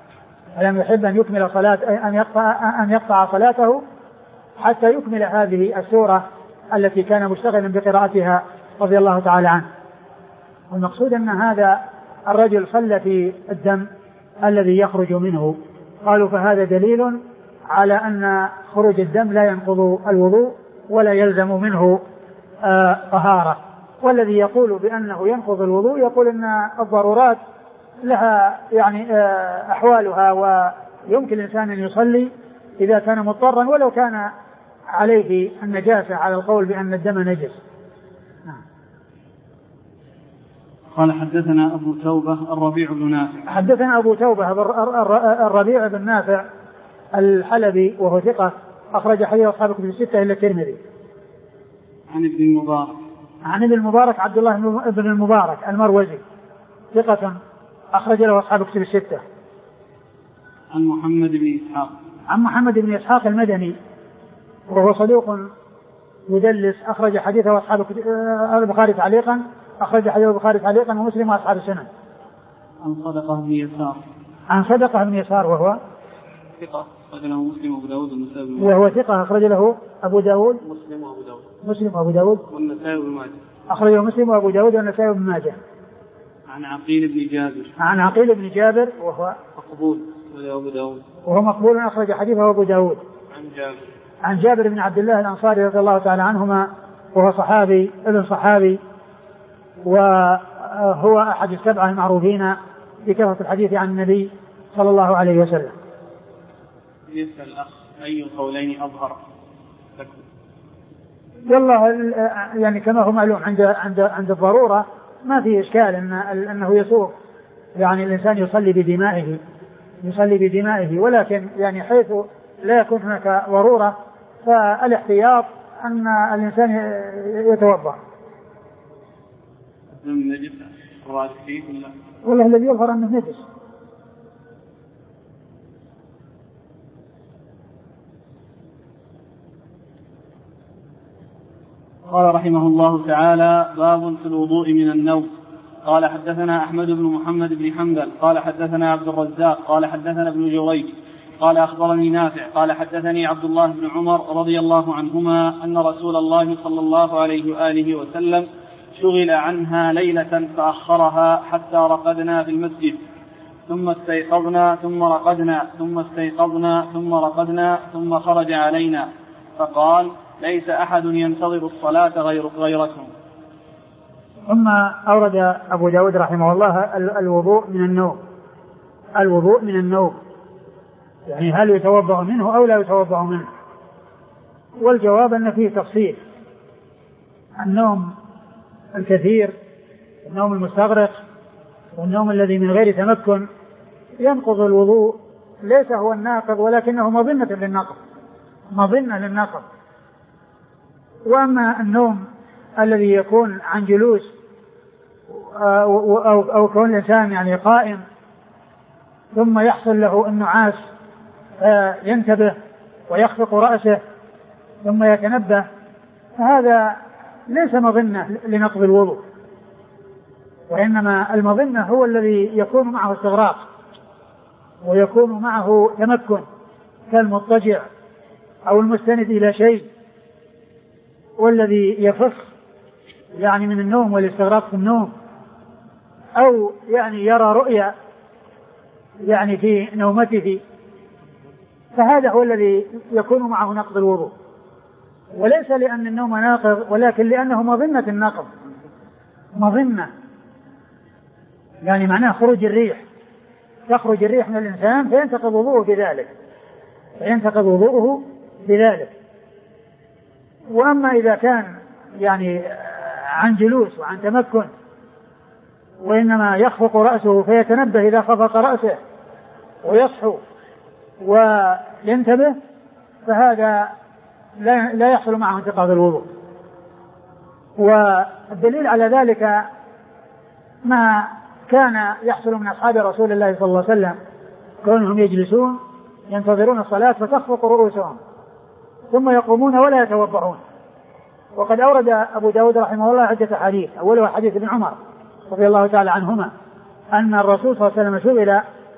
ولم يحب أن يكمل صلاة أن يقطع أن يقطع صلاته حتى يكمل هذه السورة التي كان مشتغلا بقراءتها رضي الله تعالى عنه. والمقصود أن هذا الرجل صلى في الدم الذي يخرج منه. قالوا فهذا دليل على أن خروج الدم لا ينقض الوضوء ولا يلزم منه آه طهارة. والذي يقول بأنه ينقض الوضوء يقول أن الضرورات لها يعني آه أحوالها، ويمكن الإنسان أن يصلي إذا كان مضطرا ولو كان عليه النجاسة على القول بأن الدم نجس. قال حدثنا أبو توبة الربيع بن نافع. حدثنا أبو توبة الربيع بن نافع الحلبي وهو ثقة أخرج حديث أصحاب الكتب الستة إلا الترمذي. عن ابن المبارك. عن ابن المبارك عبد الله بن المبارك المروزي ثقة أخرج له أصحاب الكتب الستة. عن محمد بن إسحاق. عن محمد بن إسحاق المدني وهو صدوق يدلس أخرج حديثه أصحاب البخاري تعليقا أخرج حديث البخاري تعليقا ومسلم وأصحاب السنن. عن صدقة بن يسار. عن صدقة بن يسار وهو ثقة أخرج له مسلم وأبو داود والنسائي. وهو ثقة أخرج له أبو داود. مسلم وأبو داود. مسلم وأبو داود. والنسائي وابن ماجه. أخرجه مسلم وأبو داود والنسائي وابن ماجه. عن عقيل بن جابر. عن عقيل بن جابر وهو مقبول أبو داود. وهو مقبول أخرج حديثه أبو داود. عن جابر. عن جابر بن عبد الله الأنصاري رضي الله تعالى عنهما وهو صحابي ابن صحابي وهو أحد السبعة المعروفين بكثرة الحديث عن النبي صلى الله عليه وسلم. يسأل الأخ أي القولين أظهر؟ والله يعني كما هو معلوم عند عند عند الضرورة ما في إشكال إن أنه يسوق يعني الإنسان يصلي بدمائه يصلي بدمائه ولكن يعني حيث لا يكون هناك ضرورة فالاحتياط أن الإنسان يتوضأ. الدم نجس الراجح فيه ولا؟ والله الذي يظهر أنه نجس. قال رحمه الله تعالى: باب في الوضوء من النوم. قال حدثنا أحمد بن محمد بن حنبل قال حدثنا عبد الرزاق قال حدثنا ابن جريج قال أخبرني نافع قال حدثني عبد الله بن عمر رضي الله عنهما أن رسول الله صلى الله عليه وآله وسلم شغل عنها ليلة فأخرها حتى رقدنا في المسجد ثم استيقظنا ثم رقدنا ثم استيقظنا ثم رقدنا ثم خرج علينا فقال: ليس أحد ينتظر الصلاة غير غيركم. ثم أورد أبو داود رحمه الله الوضوء من النوم. الوضوء من النوم يعني هل يتوضأ منه أو لا يتوضأ منه؟ والجواب أن فيه تفصيل. النوم الكثير النوم المستغرق والنوم الذي من غير تمكن ينقض الوضوء، ليس هو الناقض ولكنه مظنة للنقض مظنة للنقض. وأما النوم الذي يكون عن جلوس أو, أو, أو كون الإنسان يعني قائم ثم يحصل له النعاس ينتبه ويخفق رأسه ثم يتنبه، فهذا ليس مظنة لنقض الوضوء، وإنما المظنة هو الذي يكون معه استغراق ويكون معه تمكن كالمضطجع أو المستند إلى شيء، والذي يفخ يعني من النوم والاستغراق في النوم، أو يعني يرى رؤيا يعني في نومته، فهذا هو الذي يكون معه نقض الوضوء، وليس لأن النوم ناقض ولكن لأنه مظنة النقض مظنة، يعني معناه خروج الريح، تخرج الريح من الإنسان فينتقض وضوءه بذلك فينتقض وضوءه بذلك. وأما إذا كان يعني عن جلوس وعن تمكن وإنما يخفق رأسه فيتنبه إذا خفق رأسه ويصحو وينتبه، فهذا لا, لا يحصل معه انتقاض الوضوء. والدليل على ذلك ما كان يحصل من أصحاب رسول الله صلى الله عليه وسلم، كونهم يجلسون ينتظرون الصلاة فتخفق رؤوسهم ثم يقومون ولا يتوضعون. وقد أورد أبو داود رحمه الله عدة حديث، أولها حديث ابن عمر رضي الله تعالى عنهما أن الرسول صلى الله عليه وسلم شغل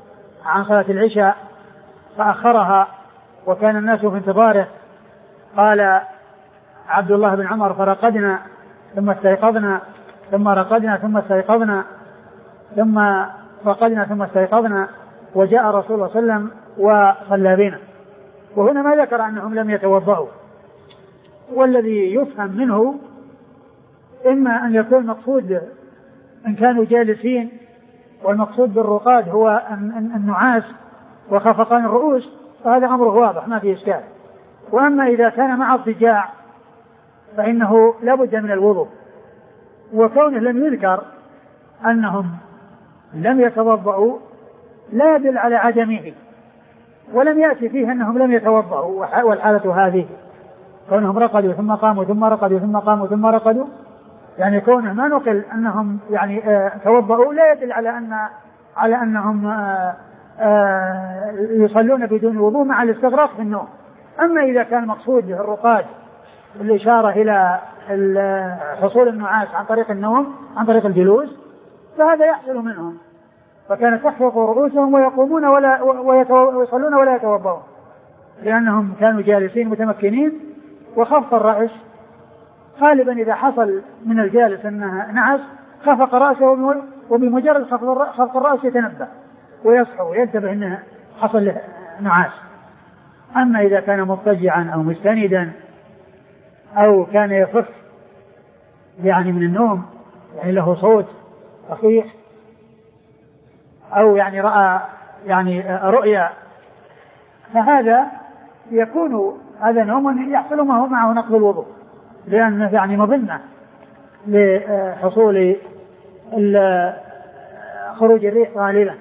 عن صلاة العشاء فأخرها وكان الناس في انتظاره. قال عبد الله بن عمر فرقدنا ثم استيقظنا ثم رقدنا ثم استيقظنا ثم رقدنا ثم استيقظنا وجاء رسول الله صلى الله عليه وسلم وصلى بنا. وهنا ما ذكر أنهم لم يتوضأوا، والذي يفهم منه إما أن يكون مقصود إن كانوا جالسين والمقصود بالرقاد هو النعاس وخفقان الرؤوس فهذا أمره واضح ما فيه إشكال. وأما إذا كان مع اضطجاع فإنه لا بد من الوضوء، وكونه لم يذكر أنهم لم يتوضأوا لا يدل على عدمه، ولم يأتي فيه أنهم لم يتوضأوا. والحالة هذه كونهم رقدوا ثم قاموا ثم رقدوا ثم قاموا ثم رقدوا، يعني كونه ما نقل أنهم يعني آه توضأوا لا يدل على أن على أنهم آه آه يصلون بدون وضوء مع الاستغراق في النوم. أما إذا كان مقصود الرقاد الإشارة إلى حصول النعاس عن طريق النوم عن طريق الجلوس فهذا يحصل منهم، فكانت تحفظ رؤوسهم ويقومون ولا ويصلون ولا يتوضؤون لأنهم كانوا جالسين متمكنين. وخفق الرأس غالبا إذا حصل من الجالس أنها نعس خفق رأسه وبمجرد خفق الرأس يتنبه ويصحو وينتبه أنه حصل له نعاس. أما إذا كان مضطجعا أو مستندا أو كان يفر يعني من النوم يعني له صوت خفيف أو يعني رأى يعني رؤيا فهذا يكون هذا نوم يحصل معه نقض الوضوء لأنه يعني مظنة لحصول خروج الريح غالبا.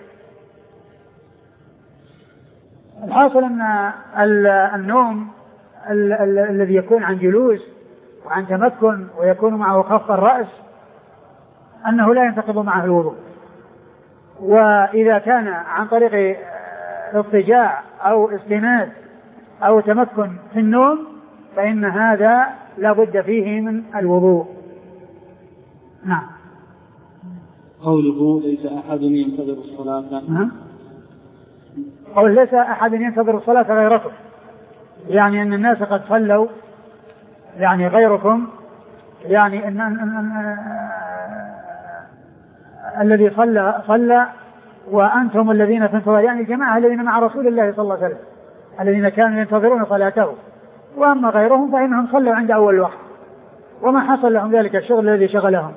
الحاصل أن النوم الذي يكون عن جلوس وعن تمكن ويكون معه خفق الرأس أنه لا ينتقض معه الوضوء. وإذا كان عن طريق اضطجاع أو استناد أو تمكن في النوم فإن هذا لا بد فيه من الوضوء. نعم. قوله ليس أحد ينتظر الصلاة. نعم. قول ليس أحد ينتظر الصلاة غيركم، يعني أن الناس قد صلوا يعني غيركم، يعني أن, أن, أن, أن الذي صلى صلى وأنتم الذين في انتظار، يعني الجماعة الذين مع رسول الله صلى الله عليه وسلم الذين كانوا ينتظرون صلاته. وأما غيرهم فإنهم صلوا عند أول وقت وما حصل لهم ذلك الشغل الذي شغلهم.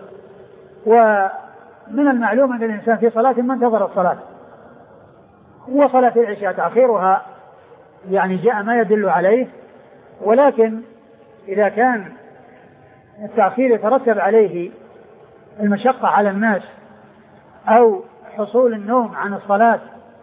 ومن المعلوم أن الإنسان في صلاة ما انتظر الصلاة، وصلاة العشاء تأخيرها يعني جاء ما يدل عليه، ولكن إذا كان التأخير يترتب عليه المشقة على الناس أو حصول النوم عن الصلاة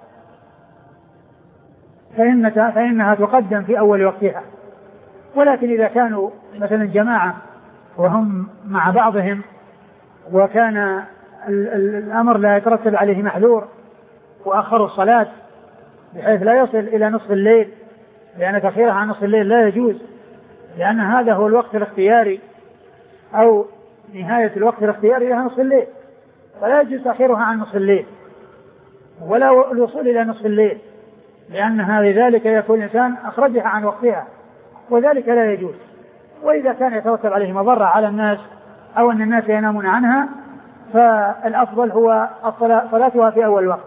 فإن فإنها تقدم في أول وقتها. ولكن إذا كانوا مثلا جماعة وهم مع بعضهم وكان الأمر لا يترتب عليه محذور وأخروا الصلاة بحيث لا يصل إلى نصف الليل، لأن تأخيرها عن نصف الليل لا يجوز، لأن هذا هو الوقت الاختياري أو نهاية الوقت الاختياري لها نصف الليل، فلا يجوز تأخيرها عن نصف الليل ولا الوصول إلى نصف الليل، لأنها لذلك يكون الإنسان أخرجها عن وقتها وذلك لا يجوز. وإذا كان يترتب عليه مضرة على الناس أو أن الناس ينامون عنها فالأفضل هو صلاتها في أول وقت.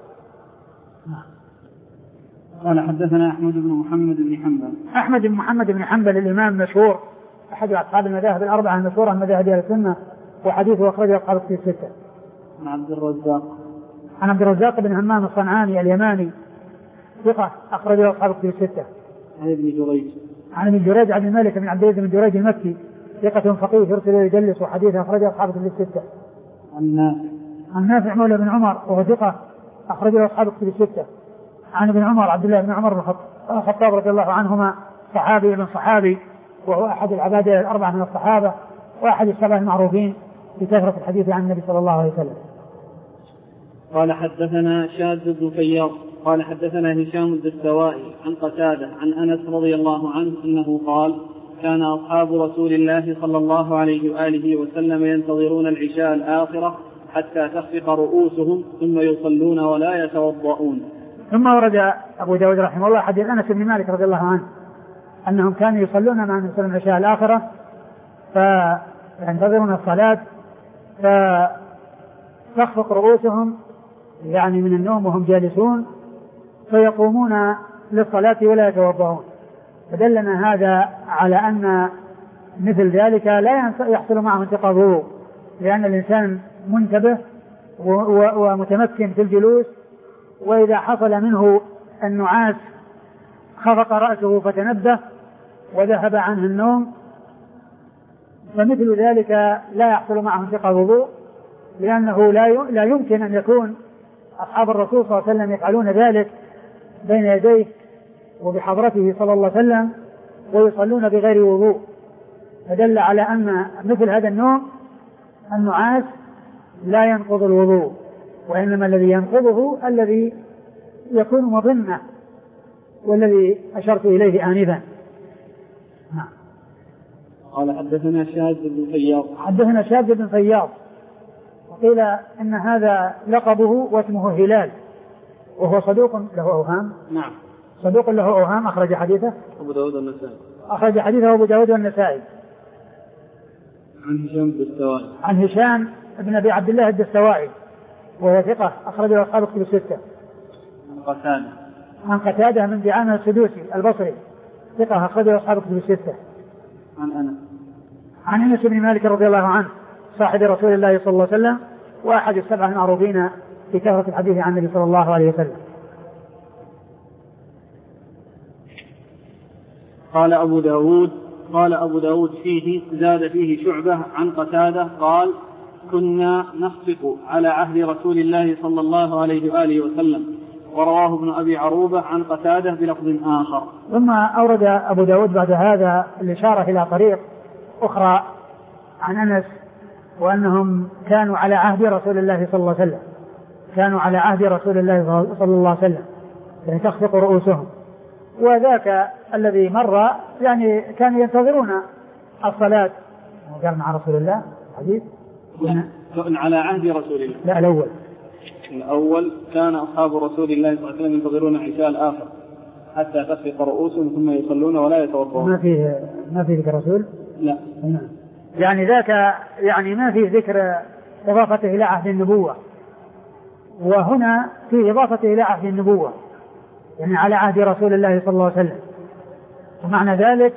قال حدثنا أحمد بن محمد بن حنبل. أحمد بن محمد بن حنبل الإمام المشهور أحد أصحاب المذاهب الأربعة المشهورة من مذاهب أهل السنة، وحديثه أخرجه أصحاب الكتب الستة. عن عبد الرزاق عن عبد الرزاق بن همام الصنعاني اليماني ثقة أخرجه أصحاب الكتب الستة. عن ابن جريج عن ابن جريج عبد الملك بن عبد العزيز بن جريج المكي ثقة فقيه يرسل ويجلس، وحديثه أخرجه أصحاب الكتب الستة. عن نافع عن نافع مولى بن عمر وهو ثقة أخرجه أصحاب الكتب الستة. عن ابن عمر عبد الله بن عمر بن الخطاب رضي الله عنهما صحابي ابن صحابي، وهو أحد العبادة الأربعة من الصحابة وأحد السبع المعروفين بكثرة الحديث عن النبي صلى الله عليه وسلم. قال حدثنا شاذ بن فياض قال حدثنا هشام الدستوائي عن قتادة عن أنس رضي الله عنه أنه قال كان أصحاب رسول الله صلى الله عليه وآله وسلم ينتظرون العشاء الآخرة حتى تخفق رؤوسهم ثم يصلون ولا يتوضؤون. ثم ورد أبو داود رحمه الله حديث أنس بن مالك رضي الله عنه أنهم كانوا يصلون مع النبي صلى الله عليه وسلم العشاء الآخرة فينتظرون الصلاة فتخفق رؤوسهم يعني من النوم وهم جالسون فيقومون للصلاة ولا يتوضؤون. فدلنا هذا على أن مثل ذلك لا يحصل معه انتقاض وضوء، لأن الإنسان منتبه ومتمكن في الجلوس، وإذا حصل منه النعاس خفق رأسه فتنبه وذهب عنه النوم، فمثل ذلك لا يحصل معه انتقاض وضوء، لأنه لا يمكن أن يكون أصحاب الرسول صلى الله عليه وسلم يفعلون ذلك بين يديه وبحضرته صلى الله عليه وسلم ويصلون بغير وضوء. فدل على أن مثل هذا النوم النعاس لا ينقض الوضوء، وإنما الذي ينقضه الذي يكون مظنة، والذي أشرت إليه آنفا. قال حدثنا شاذ بن فياض. حدثنا شاذ بن فياض، وقيل إن هذا لقبه واسمه هلال، وهو صدوق له أوهام. نعم. صدوق له أوهام، أخرج حديثه أبو داود والنسائي. أخرج حديثه أبو داود والنسائي. عن هشام الدستوائي. عن هشام بن أبي عبد الله الدستوائي وهو ثقة أخرجه أصحاب الكتب الستة. عن قتادة. عن قتادة من دعامة السدوسي البصري ثقة أخرجه أصحاب الكتب الستة. عن أنس. عن أنس بن مالك رضي الله عنه صاحب رسول الله صلى الله عليه وسلم وأحد السبعة المعروفين في كثرة الحديث عن النبي صلى الله عليه وسلم. قال أبو داود قال أبو داود فيه زاد فيه شعبة عن قتادة قال كنا نخفق على عهد رسول الله صلى الله عليه وآله وسلم، ورواه ابن أبي عروبة عن قتادة بلفظ آخر. ثم أورد أبو داود بعد هذا الإشارة إلى طريق أخرى عن أنس، وأنهم كانوا على عهد رسول الله صلى الله عليه وسلم كانوا على عهد رسول الله صلى الله عليه وسلم يعني تخفق رؤوسهم، وذاك الذي مر يعني كانوا ينتظرون الصلاة. قال مع رسول الله حديث على عهد رسول الله. لا الأول الأول كان أصحاب رسول الله صلى الله عليه وسلم ينتظرون العشاء الآخر حتى تخفق رؤوسهم ثم يصلون ولا يتوضؤون. ما فيه ما فيه ذكر رسول. لا. يعني ذاك يعني ما فيه ذكر إضافته إلى عهد النبوة، وهنا في إضافته إلى عهد النبوة يعني على عهد رسول الله صلى الله عليه وسلم. ومعنى ذلك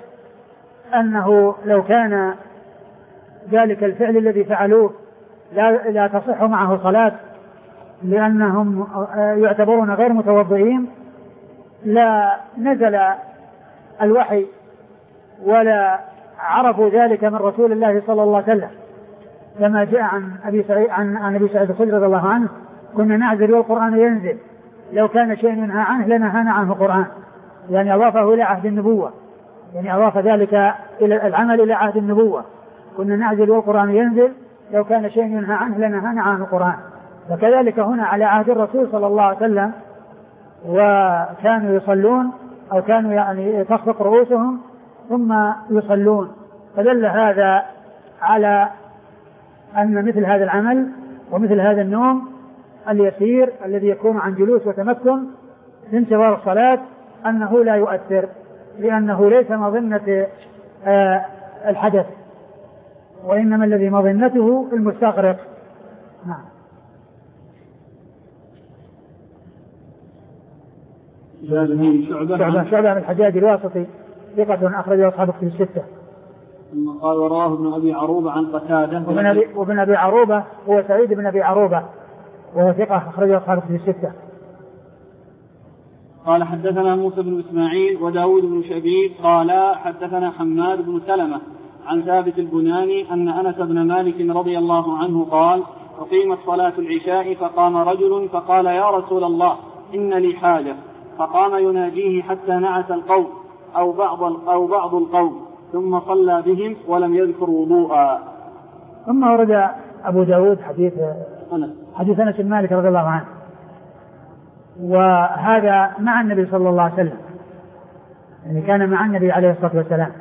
أنه لو كان ذلك الفعل الذي فعلوه لا, لا تصح معه صلاة لأنهم يعتبرون غير متوضئين لا نزل الوحي ولا عرفوا ذلك من رسول الله صلى الله عليه وسلم، كما جاء عن أبي سعيد عن أبي سعيد الخدري رضي الله عنه كنا نعزل والقرآن ينزل، لو كان شيء ينهى عنه لنهانا عنه القرآن، يعني أضافه إلى عهد النبوة، يعني أضاف ذلك إلى العمل إلى عهد النبوة. كنا نعزل والقرآن ينزل، لو كان شيء ينهى عنه لنهانا عنه القرآن. وكذلك هنا على عهد الرسول صلى الله عليه وسلم وكانوا يصلون أو كانوا يعني تخفق رؤوسهم ثم يصلون، فدل هذا على أن مثل هذا العمل ومثل هذا النوم اليسير الذي يكون عن جلوس وتمكن في انتظار الصلاة أنه لا يؤثر، لأنه ليس مظنة آه الحدث، وإنما الذي مظنته المستغرق. نعم. شعبة شعبة شعبة من الحجاج الواسطي ثقة أخرجه أصحاب الكتب الستة. قال وراه ابن أبي عروبة عن قتادة. وابن أبي, وابن أبي عروبة هو سعيد بن أبي عروبة وهو ثقة أخرجه أصحاب الكتب الستة. قال حدثنا موسى بن إسماعيل وداود بن شبيب قال حدثنا حماد بن سلمة عن ثابت البناني أن أنس بن مالك رضي الله عنه قال أقيمت صلاة العشاء فقام رجل فقال يا رسول الله إن لي حاجة، فقام يناجيه حتى نعس القوم أو بعض أو بعض القوم ثم صلى بهم ولم يذكر وضوءا. ثم ورد أبو داود حديث أنس حديث أنس بن مالك رضي الله عنه، وهذا مع النبي صلى الله عليه وسلم، يعني كان مع النبي عليه الصلاة والسلام،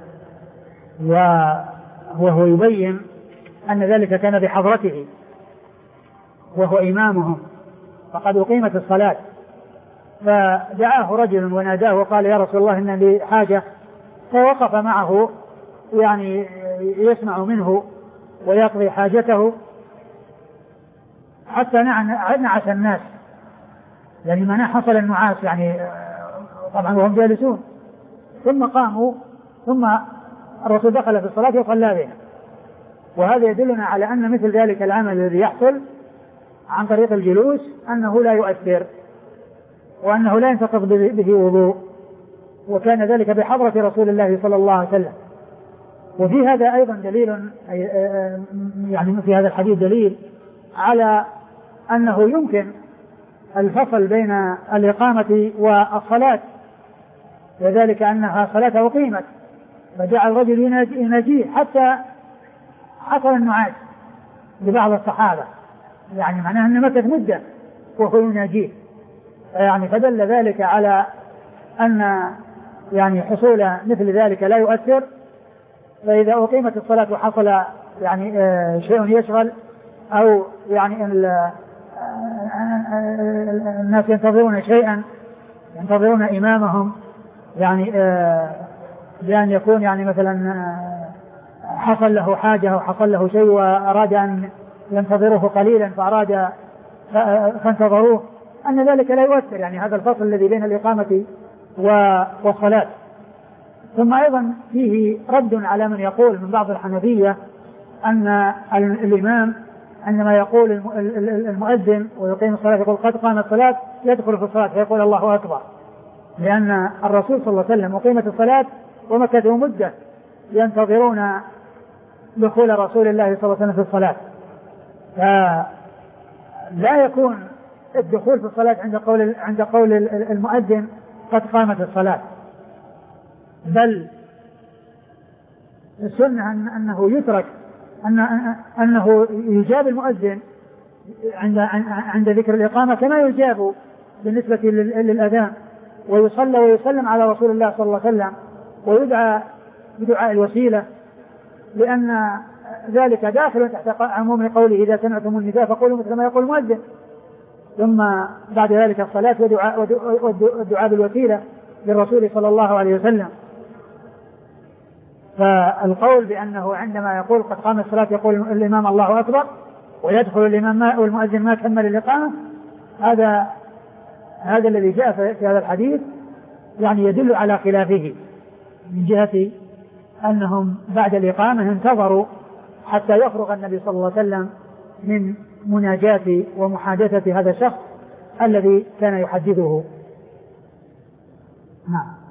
وهو يبين أن ذلك كان بحضرته وهو إمامهم فقد أقيمت الصلاة، فدعاه رجل وناداه وقال يا رسول الله إن لي حاجة، فوقف معه يعني يسمع منه ويقضي حاجته حتى نعس الناس، يعني ما حصل النعاس يعني طبعا وهم جالسون، ثم قاموا ثم الرسول دخل في الصلاة وصلى بها. وهذا يدلنا على أن مثل ذلك العمل الذي يحصل عن طريق الجلوس أنه لا يؤثر وأنه لا ينتقض به وضوء، وكان ذلك بحضرة رسول الله صلى الله عليه وسلم. وفي هذا أيضا دليل، يعني في هذا الحديث دليل على أنه يمكن الفصل بين الإقامة والصلاة، وذلك أنها صلاة أقيمت فجعل الرجل يناجيه حتى حصل النعاس لبعض الصحابة، يعني معناه أن مكث مدة وهو يناجيه، يعني فدل ذلك على أن يعني حصول مثل ذلك لا يؤثر. فإذا أقيمت الصلاة وحصل يعني شيء يشغل أو يعني الناس ينتظرون شيئا، ينتظرون إمامهم، يعني بأن يكون يعني مثلا حصل له حاجة أو حصل له شيء وأراد أن ينتظروه قليلا فأراد فانتظروه، أن ذلك لا يؤثر، يعني هذا الفصل الذي بين الإقامة والصلاة. ثم أيضا فيه رد على من يقول من بعض الحنفية أن الإمام عندما يقول المؤذن ويقيم الصلاة يقول قد قامت الصلاة يدخل في الصلاة فيقول الله أكبر، لأن الرسول صلى الله عليه وسلم أقيمت الصلاة ومكثوا مدة ينتظرون دخول رسول الله صلى الله عليه وسلم في الصلاة، فلا يكون الدخول في الصلاة عند قول عند قول المؤذن قد قامت الصلاة، بل السنة أنه يترك أن أنه يجاب المؤذن عند عند ذكر الإقامة كما يجاب بالنسبة للأذان، ويصلى ويسلم على رسول الله صلى الله عليه وسلم ويدعى بدعاء الوسيلة، لأن ذلك داخل تحت عموم قوله إذا سمعتم النداء فقولوا مثل ما يقول المؤذن، ثم بعد ذلك الصلاة ودعاء, ودعاء بالوسيلة للرسول صلى الله عليه وسلم. فالقول بأنه عندما يقول قد قام الصلاة يقول الإمام الله أكبر ويدخل الإمام والمؤذن ما كمل الإقامة، هذا هذا الذي جاء في هذا الحديث يعني يدل على خلافه، من جهة أنهم بعد الإقامة انتظروا حتى يفرغ النبي صلى الله عليه وسلم من مناجاة ومحادثة هذا الشخص الذي كان يحدثه. نعم.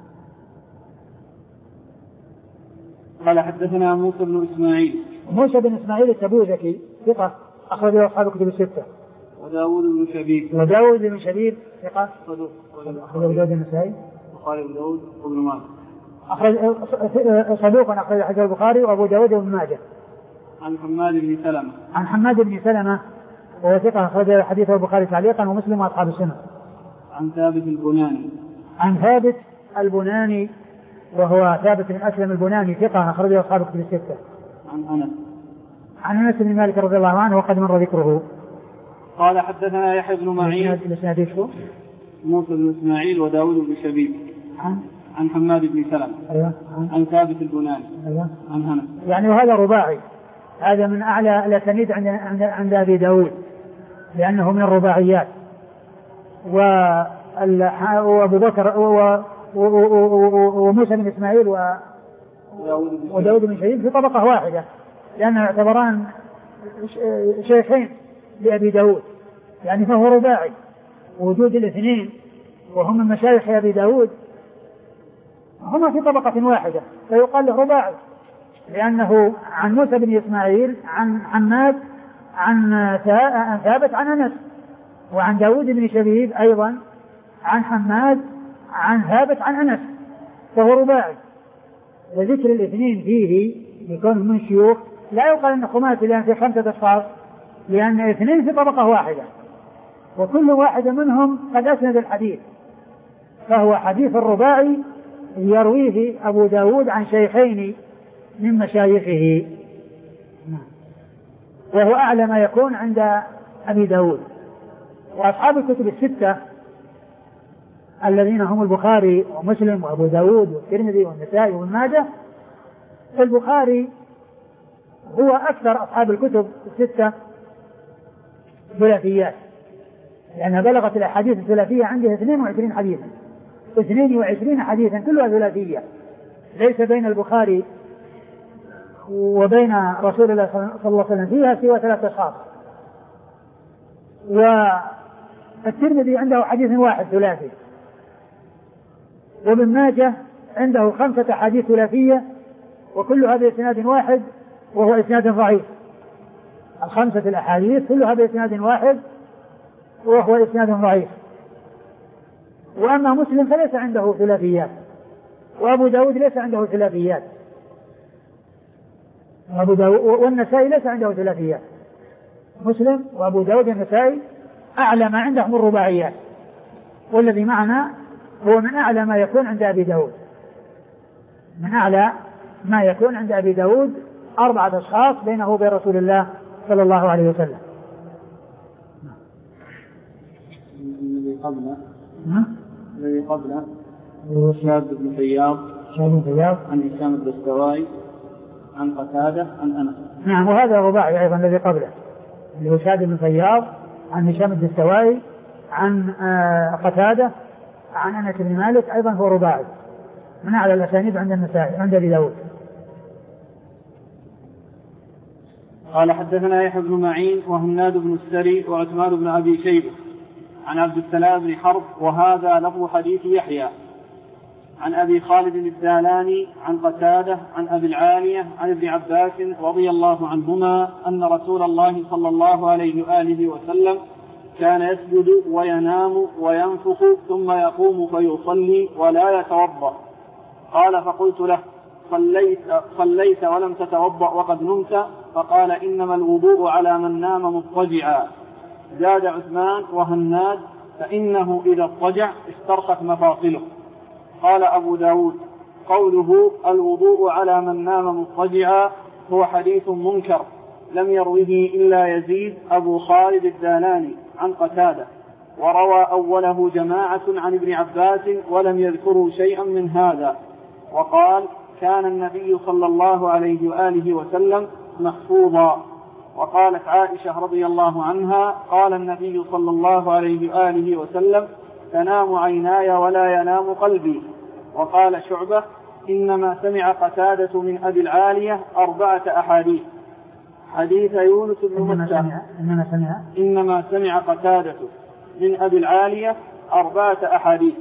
قال حدثنا موسى بن إسماعيل. موسى بن إسماعيل التبوذكي ثقة أخرجه أصحاب كتب الستة. وداود بن شبيب. وداود بن شبيب ثقة صدوق. أخرجه داود النسائي. البخاري وداود وابن ماجه. أخرج صدوق أخرج حديث البخاري وأبو داود وابن ماجه. عن حماد بن سلمة. عن حماد بن سلمة وهو ثقة أخرج حديث البخاري تعليقا ومسلم وأصحاب السنة. عن ثابت البناني. عن ثابت البناني وهو ثابت بن أسلم البناني ثقة أخرجه أصحاب كتب الستة. عن أنس. عن أنس بن مالك رضي الله عنه وقد مر ذكره. قال حدثنا يحيى بن معين. موسى بن إسماعيل وداود بن شبيب. عن عن حماد بن سلمة. أيوة. عن ثابت البناني. أيوة. عن أنس. يعني وهذا رباعي، هذا من أعلى الأسانيد عند عند عند أبي داود لأنه من الرباعيات. وأبو بكر وموسى بن إسماعيل وداود بن شبيب في طبقة واحدة، لأنه يعتبران شيخين لأبي داود، يعني فهو رباعي. وجود الاثنين وهم من مشايخ أبي داود هما في طبقة واحدة فيقال له رباعي، لأنه عن موسى بن إسماعيل عن حماد عن ثابت عن أنس، وعن داود بن شبيب أيضا عن حماد عن ثابت عن أنس، فهو رباعي. وذكر الاثنين فيه يكون من شيوخ لا يقال أنه خماسي لأن في خمسة أشخاص، لأن اثنين في طبقة واحدة وكل واحد منهم قد أسند الحديث، فهو حديث الرباعي يرويه أبو داود عن شيخين من مشايخه، وهو أعلى ما يكون عند أبي داود. وأصحاب الكتب الستة الذين هم البخاري ومسلم وأبو داود والترمذي والنسائي وابن ماجه، فالبخاري هو أكثر أصحاب الكتب الستة ثلاثيات، لأنها بلغت الأحاديث الثلاثية عنده اثنين وعشرين حديثا اثنين وعشرين حديثا كلها ثلاثية، ليس بين البخاري وبين رسول الله صلى الله عليه وسلم فيها سوى ثلاثة أشخاص. والترمذي عنده حديث واحد ثلاثي، وابن ماجه عنده خمسة حديث ثلاثية وكلها بإسناد واحد وهو إسناد ضعيف. الخمسة الأحاديث كلها بإسناد واحد وهو إسناد ضعيف. وأما مسلم فليس عنده ثلاثيات، وأبو داود ليس عنده ثلاثيات، وأبو داود والنسائي ليس عنده ثلاثيات. مسلم وأبو داود والنسائي أعلى ما عندهم الرباعيات، والذي معنا هو من أعلى ما يكون عند أبي داود، من أعلى ما يكون عند أبي داود أربعة أشخاص بينه وبين رسول الله صلى الله عليه وسلم. الذي قبله الذي قبله شاب بن فياض شاب بن فياض عن هشام الدستوائي عن قتادة عن أنس. نعم، وهذا رباعي أيضا الذي قبله، اللي هو شاب بن فياض عن هشام الدستوائي عن قتادة عن أنس بن مالك، أيضا هو رباعي من أعلى الأسانيد عند النسائي عند أبي داود. قال حدثنا يحيى بن معين وهناد بن السري وعثمان بن أبي شيبة عن عبد السلام بن حرب، وهذا لفظ حديث يحيى عن أبي خالد الدالاني عن قتادة عن أبي العالية عن ابن عباس رضي الله عنهما أن رسول الله صلى الله عليه وآله وسلم كان يسجد وينام وينفخ ثم يقوم فيصلي ولا يتوضأ. قال فقلت له صليت, صليت ولم تتوضأ وقد نمت؟ فقال إنما الوضوء على من نام مضطجعا. زاد عثمان وهناد فإنه إذا اضطجع استرخت مفاصله. قال أبو داود قوله الوضوء على من نام مضطجعا هو حديث منكر لم يروه إلا يزيد أبو خالد الدالاني عن قتادة، وروى أوله جماعة عن ابن عباس ولم يذكروا شيئا من هذا. وقال كان النبي صلى الله عليه وآله وسلم محفوظا. وقالت عائشة رضي الله عنها قال النبي صلى الله عليه وآله وسلم تنام عيناي ولا ينام قلبي. وقال شعبة إنما سمع قتادة من أبي العالية أربعة أحاديث. حديث يونس بن متى إنما سمع إنما سمع قتادة من أبي العالية أربعة أحاديث.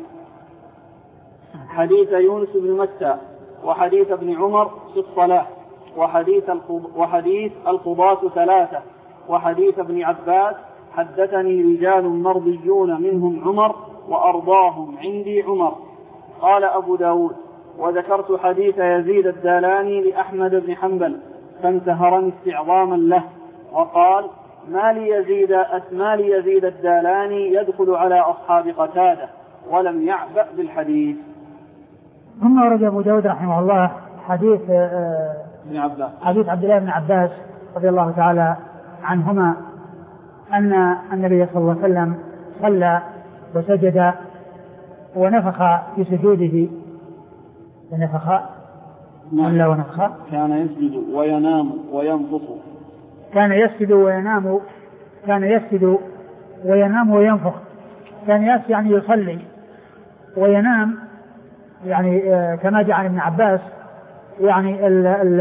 حديث يونس بن متى وحديث ابن عمر في الصلاة وحديث وحديث القضاة ثلاثة وحديث ابن عباس حدثني رجال مرضيون منهم عمر وأرضاهم عندي عمر. قال أبو داود وذكرت حديث يزيد الدالاني لأحمد بن حنبل فانتهرني استعظاما له، وقال ما لي يزيد ما لي يزيد الدالاني يدخل على أصحاب قتادة ولم يعبأ بالحديث. ثم ورد أبو داود رحمه الله حديث ابن عباس حديث عبد الله بن عباس رضي الله تعالى عنهما أن النبي صلى الله عليه وسلم صلى وسجد ونفخ في سجوده ونفخ صلى ونفخ كان يسجد وينام وينفخ كان يسجد وينام كان يسجد وينام وينفخ كان يسجد يعني يصلي وينام يعني كما جاء عن ابن عباس يعني ال ال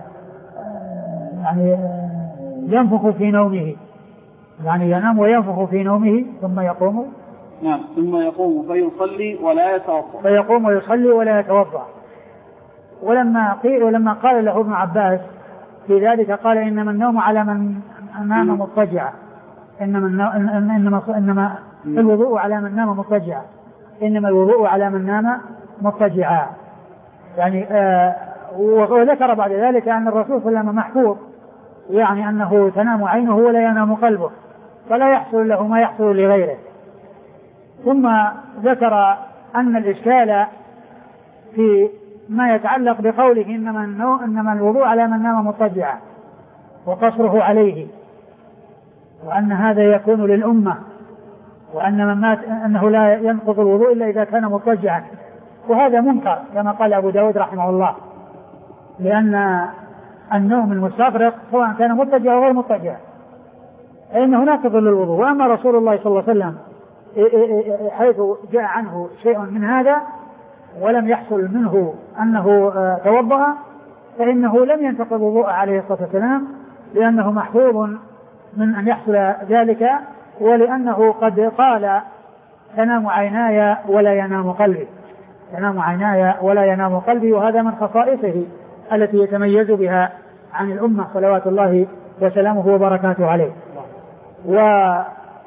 يعني ينفخ في نومه يعني ينام وينفخ في نومه ثم يقوم نعم ثم يقوم فيصلي ولا يتوضأ فيقوم ويصلي ولا يتوضأ. ولما قيل ولما قال له ابن عباس في ذلك قال إنما النوم على من نام مضطجعا إنما النوم إنما إنما الوضوء على من نام مضطجعا إنما الوضوء على من نام مضطجعا يعني آه وذكر بعد ذلك أن الرسول صلى الله عليه وسلم محفوظ يعني أنه تنام عينه ولا ينام قلبه فلا يحصل له ما يحصل لغيره. ثم ذكر أن الإشكال في ما يتعلق بقوله إنما, النوم إنما الوضوء على من نام مضطجعا وقصره عليه وأن هذا يكون للأمة، وأن من مات أنه لا ينقض الوضوء إلا إذا كان مضطجعا، وهذا منكر كما قال أبو داود رحمه الله، لأن النوم المستغرق سواء كان مضطجع أو غير مضطجع فإنه ناقض للوضوء. وأما رسول الله صلى الله عليه وسلم حيث جاء عنه شيء من هذا ولم يحصل منه أنه توضأ فإنه لم ينتقض الوضوء عليه الصلاة والسلام، لأنه محفوظ من أن يحصل ذلك، ولأنه قد قال تنام عيناي ولا ينام قلبي، تنام عيناي ولا ينام قلبي، وهذا من خصائصه التي يتميز بها عن الأمة صلوات الله وسلامه وبركاته عليه. وما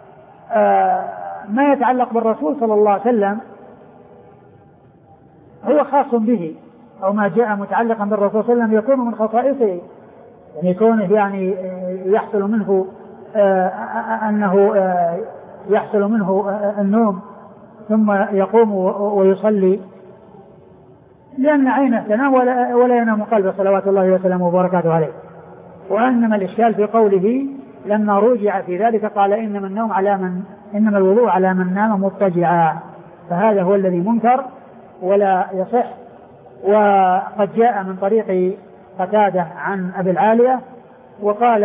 يتعلق بالرسول صلى الله عليه وسلم هو خاص به، أو ما جاء متعلقا بالرسول صلى الله عليه وسلم يكون من خصائصه، يعني يكون يعني يحصل منه أنه يحصل منه النوم ثم يقوم ويصلي، لأن عينه تنام ولا ينام قلبه صلوات الله وسلامه وبركاته عليه. وإنما الإشكال في قوله لما رجع في ذلك قال إنما النوم على من إنما الوضوء على من نام مضطجعا، فهذا هو الذي منكر ولا يصح. وقد جاء من طريق قتادة عن أبي العالية وقال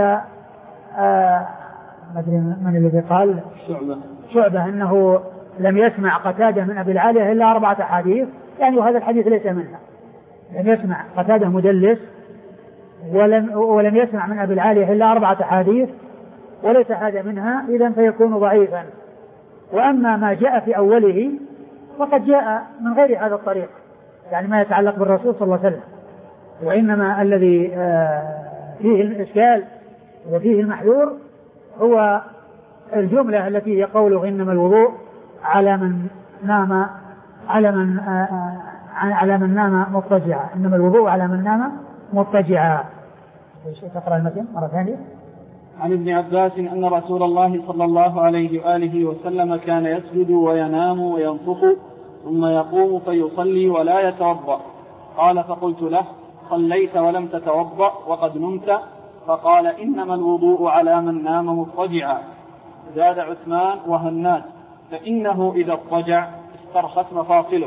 آه ما أدري من الذي قال شعبة شعبة أنه لم يسمع قتادة من أبي العالية إلا أربعة أحاديث، يعني وهذا الحديث ليس منها، لم يسمع قتادة مدلس ولم, ولم يسمع من أبي العالية إلا أربعة أحاديث وليس هذا منها، إذن فيكون ضعيفا. وأما ما جاء في أوله فقد جاء من غير هذا الطريق، يعني ما يتعلق بالرسول صلى الله عليه وسلم. وإنما الذي فيه الإشكال وفيه المحذور هو الجملة التي هي قوله إنما الوضوء على من نام على من على من نام مضطجعا، إنما الوضوء على من نام مضطجعا. تقرأ المتن مرة ثانية. عن ابن عباس أن رسول الله صلى الله عليه وآله وسلم كان يسجد وينام وينفخ ثم يقوم فيصلي ولا يتوضأ. قال فقلت له صليت ولم تتوضأ وقد نمت؟ فقال إنما الوضوء على من نام مضطجعا. زاد عثمان وهناد فإنه إذا اضطجع استرخت مفاصله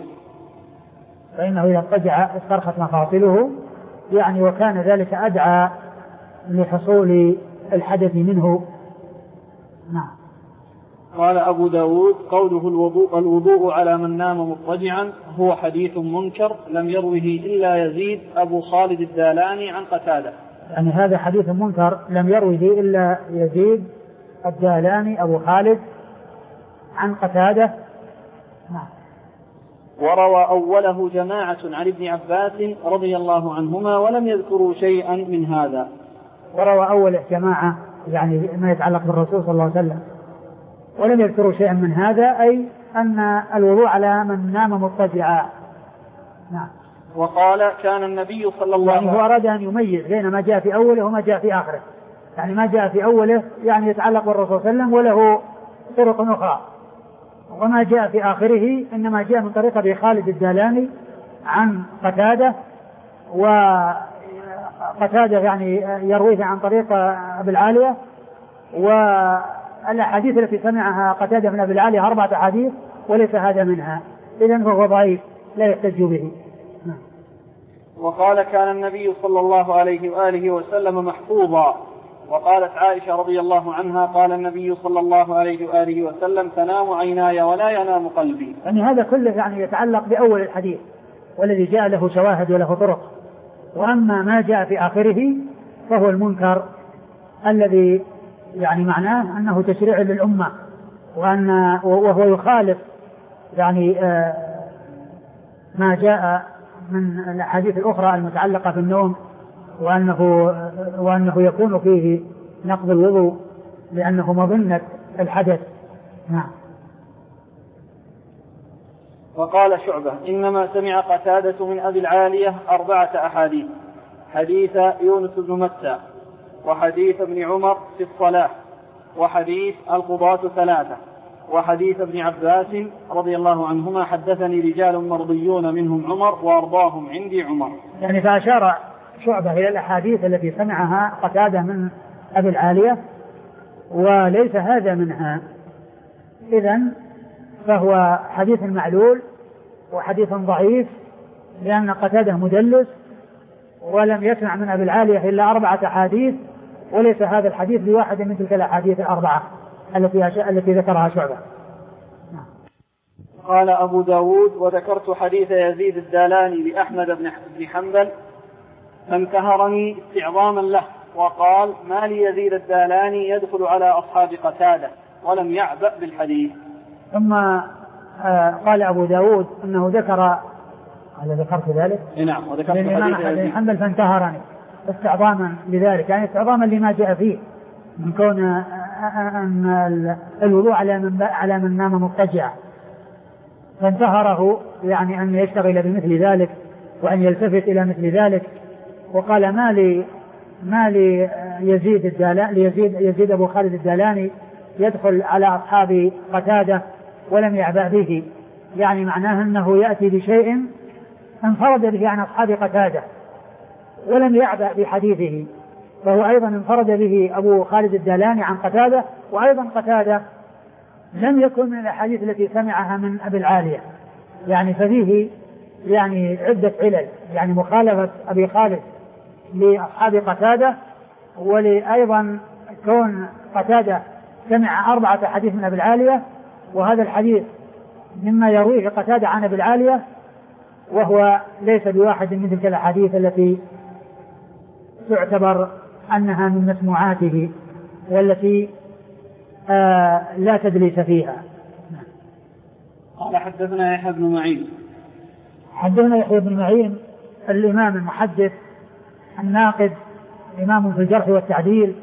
فإنه إذا اضطجع استرخت مفاصله، يعني وكان ذلك أدعى لحصول الحدث منه. نعم. قال أبو داود قوله الوضوء, الوضوء على من نام مضطجعا هو حديث منكر لم يروه إلا يزيد أبو خالد الدالاني عن قتادة. يعني هذا حديث منكر لم يروه إلا يزيد الدالاني أبو خالد عن قتادة. نعم. وروى أوله جماعة عن ابن عباس رضي الله عنهما ولم يذكروا شيئا من هذا. وروى أوله جماعة يعني ما يتعلق بالرسول صلى الله عليه وسلم ولم يذكروا شيئا من هذا، أي أن الوضوء على من نام مضطجعا. نعم. وقال كان النبي صلى الله عليه وسلم يعني هو أراد أن يميز بين ما جاء في أوله وما جاء في آخره، يعني ما جاء في أوله يعني يتعلق بالرسول صلى الله عليه وسلم وله طرق أخرى، وما جاء في آخره إنما جاء من طريق أبي خالد الدالاني عن قتادة، وقتادة يعني يرويه عن طريق أبي العالية، والأحاديث التي سمعها قتادة من أبي العالية أربعة أحاديث وليس هذا منها، إذن هو ضعيف لا يحتج به. وقال كان النبي صلى الله عليه وآله وسلم محفوظا. وقالت عائشة رضي الله عنها قال النبي صلى الله عليه وآله وسلم تنام عيناي ولا ينام قلبي. يعني هذا كله يعني يتعلق بأول الحديث والذي جاء له شواهد وله طرق، وأما ما جاء في آخره فهو المنكر الذي يعني معناه أنه تشريع للأمة، وأن وهو يخالف يعني ما جاء من الأحاديث الأخرى المتعلقة بالنوم، وأنه, وأنه يكون فيه نقض الوضوء لأنه مظنة الحدث. نعم. وقال شعبة إنما سمع قتادة من أبي العالية أربعة أحاديث: حديث يونس بن متى، وحديث ابن عمر في الصلاة، وحديث القضاة ثلاثة، وحديث ابن عباس رضي الله عنهما حدثني رجال مرضيون منهم عمر وأرضاهم عندي عمر. يعني فأشار شعبة إلى الأحاديث التي سمعها قتادة من أبي العالية، وليس هذا منها، إذن فهو حديث معلول وحديث ضعيف، لأن قتادة مدلس ولم يسمع من أبي العالية إلا أربعة أحاديث، وليس هذا الحديث بواحد من تلك الأحاديث الأربعة التي التي ذكرها شعبة. قال أبو داود: وذكرت حديث يزيد الدالاني لأحمد بن حنبل فانتهرني استعظاما له، وقال: ما لي يزيد الدالاني يدخل على أصحاب قتادة، ولم يعبأ بالحديث. ثم قال أبو داود أنه ذكر، هل ذكرت ذلك؟ نعم، وذكرت حديث يزيد حنبل فانتهرني استعظاما لذلك، يعني استعظاما لما جاء فيه من كون أن الوضوء على من على من نام مضطجعا، فانتهره يعني أن يشتغل بمثل ذلك وأن يلتفت إلى مثل ذلك. وقال: ما لي ما لي يزيد الدالاني يزيد يزيد أبو خالد الدالاني يدخل على أصحاب قتادة ولم يعبأ به، يعني معناه أنه يأتي بشيء انفرد به عن أصحاب قتادة ولم يعبأ بحديثه، فهو أيضا انفرد به أبو خالد الدالاني عن قتادة، وأيضا قتادة لم يكن من الأحاديث التي سمعها من أبي العالية، يعني ففيه يعني عدة علل، يعني مخالفة أبي خالد لأصحاب قتادة، ولأيضا كون قتادة سمع أربعة حديث من أبي العالية، وهذا الحديث مما يرويه قتادة عن أبي العالية، وهو ليس بواحد من تلك الأحاديث التي تعتبر أنها من مسموعاته والتي آه لا تدليس فيها. قال: حدثنا يحيى بن معين. حدثنا يحيى بن معين الإمام المحدث الناقد، إمام في الجرح والتعديل،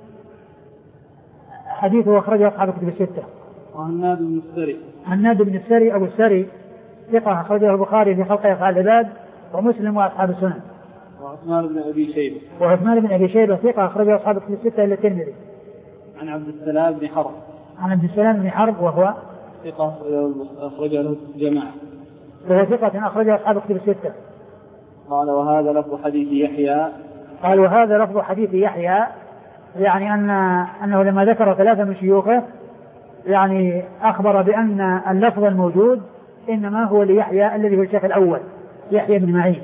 حديثه أخرجه أصحاب الكتب الستة. وهناد بن السري. هناد بن السري أبو السري ثقة، أخرجه البخاري في خلق أفعال العباد ومسلم وأصحاب السنن. وعثمان بن أبي شيبة. وعثمان بن أبي شيبة ثقة، أخرجه أصحاب الكتب الستة إلا الترمذي. عن عبد السلام بن حرب. عن عبد السلام بن حرب وهو ثقة، أخرجه له الجماعة. وهو ثقة، أخرجه أصحاب الكتب الستة. قال: وهذا لفظ حديث يحيى. قال: وهذا لفظ حديث يحيى، يعني أن أنه لما ذكر ثلاثة من شيوخه يعني أخبر بأن اللفظ الموجود إنما هو ليحيى الذي هو الشيخ الأول يحيى بن معين.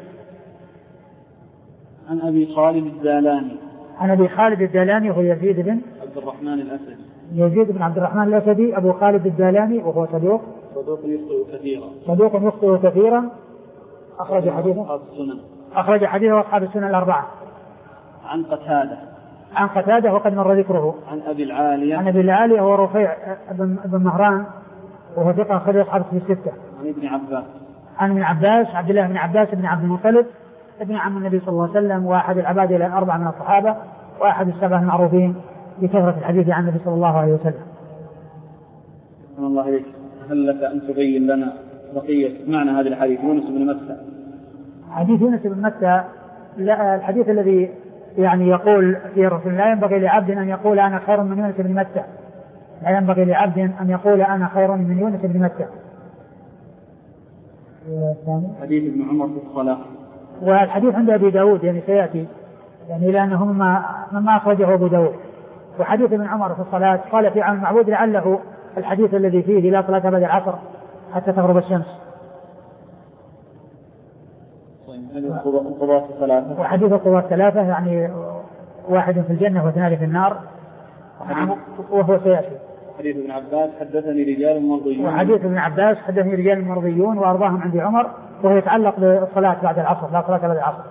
عن أبي خالد الدالاني. عن أبي خالد الدالاني هو يزيد بن عبد الرحمن الأسدي. يزيد بن عبد الرحمن الأسدي أبو خالد الدالاني، وهو صدوق صدوق يخطئ كثيرا. صدوق يخطئ كثيرا. أخرج حديثه أخرج حديثه أصحاب السنن الأربعة. عن قتادة. عن قتادة وقد مر ذكره. عن أبي العالية. عن أبي العالية هو رفيع بن مهران، وهو ثقة، أخرج أصحاب الكتب الستة. عن ابن عباس. عن ابن عباس عبد الله بن عباس بن عبد المطلب ابن عم النبي صلى الله عليه وسلم، وأحد العباد الأربعة من الصحابة، وأحد السبعة المعروفين بكثرة الحديث عن النبي صلى الله عليه وسلم. الله عليك، هل لك أن تبين لنا بقية معنى هذا الحديث يونس بن متى؟ حديث يونس بن متى الحديث الذي يعني يقول في الرسول: لا ينبغي لعبد أن يقول أنا خير من يونس بن متى، لا ينبغي لعبد أن يقول أنا خير من يونس بن متى. حديث ابن عمر في الصلاة. والحديث عند أبي داود يعني سيأتي، يعني لأنه مما, مما أخرجه أبو داود. وحديث ابن عمر في الصلاة قال في عن المعبود لعله الحديث الذي فيه لا صلاة بعد العصر حتى تغرب الشمس. القضاة الثلاثة. وحديث القضاة الثلاثة يعني واحد في الجنة واثنان في النار، وهو سيأتي. حديث ابن عباس: حدثني رجال مرضيون. وحديث ابن عباس: حدثني رجال مرضيون وأرضاهم عندي عمر، وهو يتعلق بالصلاة بعد العصر، لا صلاة بعد العصر.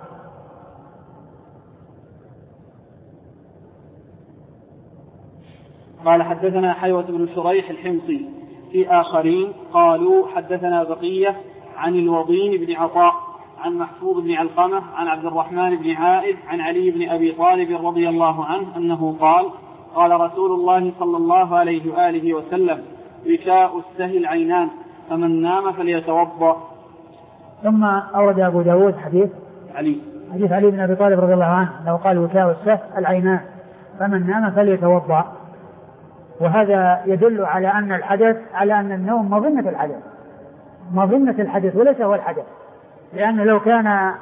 قال: حدثنا حيوة بن شريح الحمصي. في آخرين قالوا: حدثنا بقية عن الوضين بن عطاء عن محفوظ بن علقمة عن عبد الرحمن بن عائذ عن علي بن أبي طالب رضي الله عنه أنه قال: قال رسول الله صلى الله عليه وآله وسلم: وشاء السهل عينان، فمن نام فليتوضأ. ثم أورد أبو داود حديث علي حديث علي بن أبي طالب رضي الله عنه لو قال: وشاء السهل العينان، فمن نام فليتوضأ. وهذا يدل على أن الحدث على أن النوم مظنة الحدث مظنة الحدث وليس هو الحدث، لأن لو كان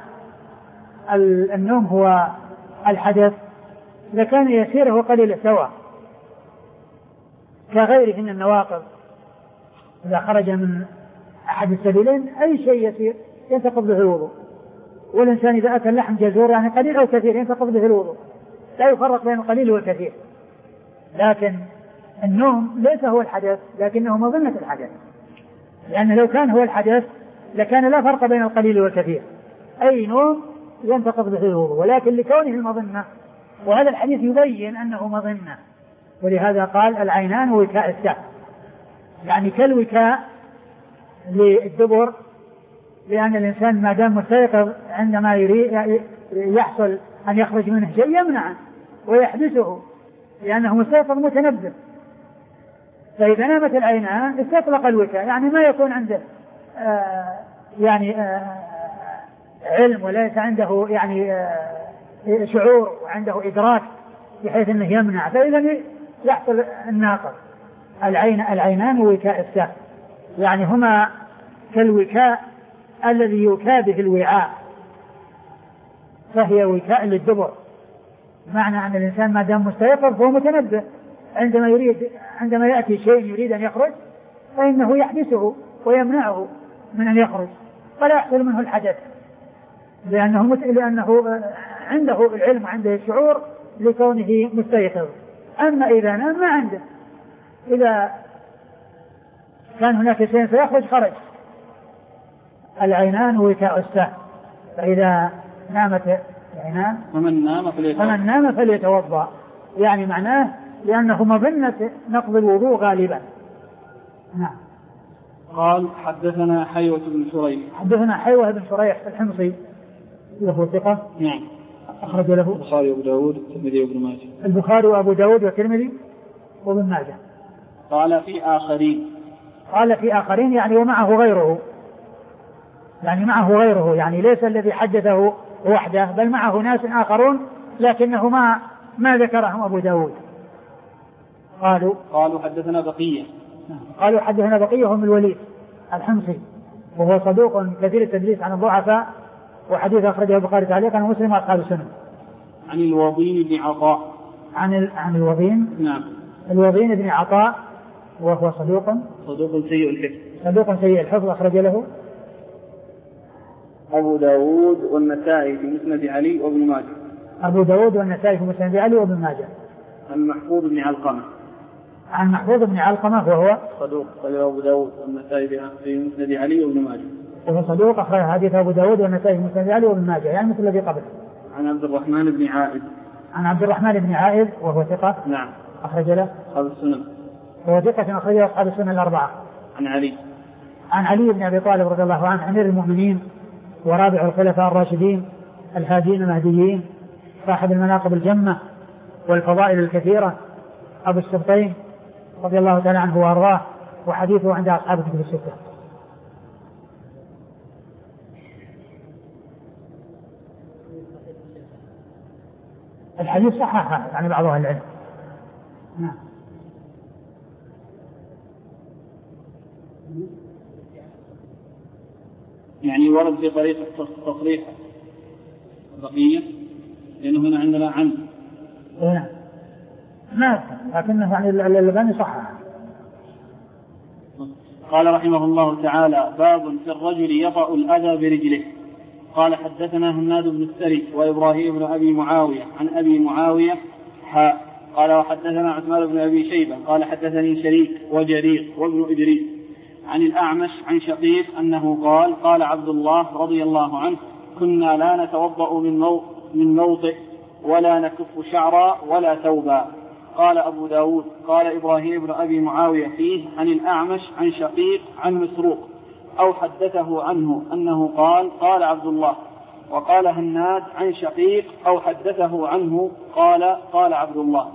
النوم هو الحدث لكان يسيره قليل سواء، كغيره من النواقض إذا خرج من أحد السبيلين أي شيء يسير ينتقض به الوضوء. والإنسان إذا أكل لحم جزور يعني قليل أو كثير ينتقض به الوضوء، لا يفرق بين القليل والكثير. لكن النوم ليس هو الحدث لكنه مظنة الحدث، لأن لو كان هو الحدث لكان لا فرق بين القليل والكثير، أي نوم ينتقض به الوضوء، ولكن لكونه المظنة، وهذا الحديث يبين أنه مظنة، ولهذا قال العينان وكاء السهم، يعني كالوكاء للدبر، لأن الإنسان ما دام مستيقظ عندما يريد يحصل أن يخرج منه شيء يمنعه ويحبسه لأنه مستيقظ متنبه. فإذا نامت العينان استطلق الوكاء، يعني ما يكون عنده آه يعني آه علم وليس عنده يعني آه شعور وعنده إدراك بحيث أنه يمنع، فإذا يحصل الناقض. العين العينان ووكاء السهم، يعني هما كالوكاء الذي يوكى به الوعاء، فهي وكاء للدبر، معنى أن الإنسان ما دام مستيقظ فهو متنبه، عندما يريد عندما يأتي شيء يريد أن يخرج فإنه يحبسه ويمنعه من أن يخرج فلا يحصل منه الحدث، لأنه مت... لأنه عنده العلم وعنده الشعور لكونه مستيقظ. أما إذا نام ما عنده، إذا كان هناك شيء سيخرج خرج. العينان وكاء السهم، فإذا نامت العينان فمن نام فليتوضأ فمن نام فليتوضأ، يعني معناه لأنه مظنة نقض الوضوء غالبا. نعم. قال حدثنا حيوة بن شريح حدثنا حيوة بن شريح الحمصي له ثقة. نعم. أخرج له البخاري وأبو داود والترمذي وابن ماجه. البخاري وأبو داود والترمذي وابن ماجه. قال في آخرين قال في آخرين يعني ومعه غيره، يعني معه غيره، يعني ليس الذي حدثه وحده بل معه ناس آخرون لكنه ما ما ذكرهم أبو داود. قالوا قالوا حدثنا بقية قالوا حدثنا بقية هم الوليد الحمصي وهو صدوق كثير التدليس عن الضعفاء، وحديث أخرجه البخاري تعليقا ومسلم وأصحاب السنن. عن الوضين بن عطاء عن ال... عن الوضين نعم الوضين بن عطاء وهو صدوق صدوق سيء الحفظ صدوق سيء الحفظ أخرج له أبو داود والنسائي في مسند علي وابن ماجه. أبو داود والنسائي في مسند علي وابن ماجه. عن محفوظ بن علقمة عن محفوظ بن علقمة وهو صدوق أخرج أبو داود والنسائي في مسند علي وابن ماجه. وهو صدوق أخرج حديث أبو داود والنسائي في مسند علي وابن ماجه، يعني مثل الذي قبله. عن عبد الرحمن بن عائد عن عبد الرحمن بن عائد وهو ثقة. نعم. أخرج له أصحاب السنن. وهو ثقة أخرج له أصحاب السنن الأربعة. عن علي عن علي بن أبي طالب رضي الله عنه أمير المؤمنين ورابع الخلفاء الراشدين الهادين المهديين صاحب المناقب الجمة والفضائل الكثيرة أبو السبطين رضي الله تعالى عنه وأرضاه، وحديثه عند أصحاب الكتب الستة. الحديث صححه يعني بعض أهل العلم. نعم. يعني ورد في طريق تصريح بقية لأنه هنا عندنا عن نعم ما لكنه يعني الألباني صححه. قال رحمه الله تعالى باب في الرجل يطأ الأذى برجله. قال حدثنا هناد بن السري وإبراهيم بن أبي معاوية عن أبي معاوية حاء قال وحدثنا عثمان بن أبي شيبة قال حدثني شريك وجرير وابن إدريس عن الأعمش عن شقيق أنه قال قال عبد الله رضي الله عنه كنا لا نتوضأ من مو من موطئ ولا نكف شعرا ولا ثوبا. قال أبو داود قال إبراهيم بن أبي معاوية فيه عن الأعمش عن شقيق عن مسروق أو حدثه عنه أنه قال قال عبد الله، وقال هناد عن شقيق أو حدثه عنه قال قال عبد الله.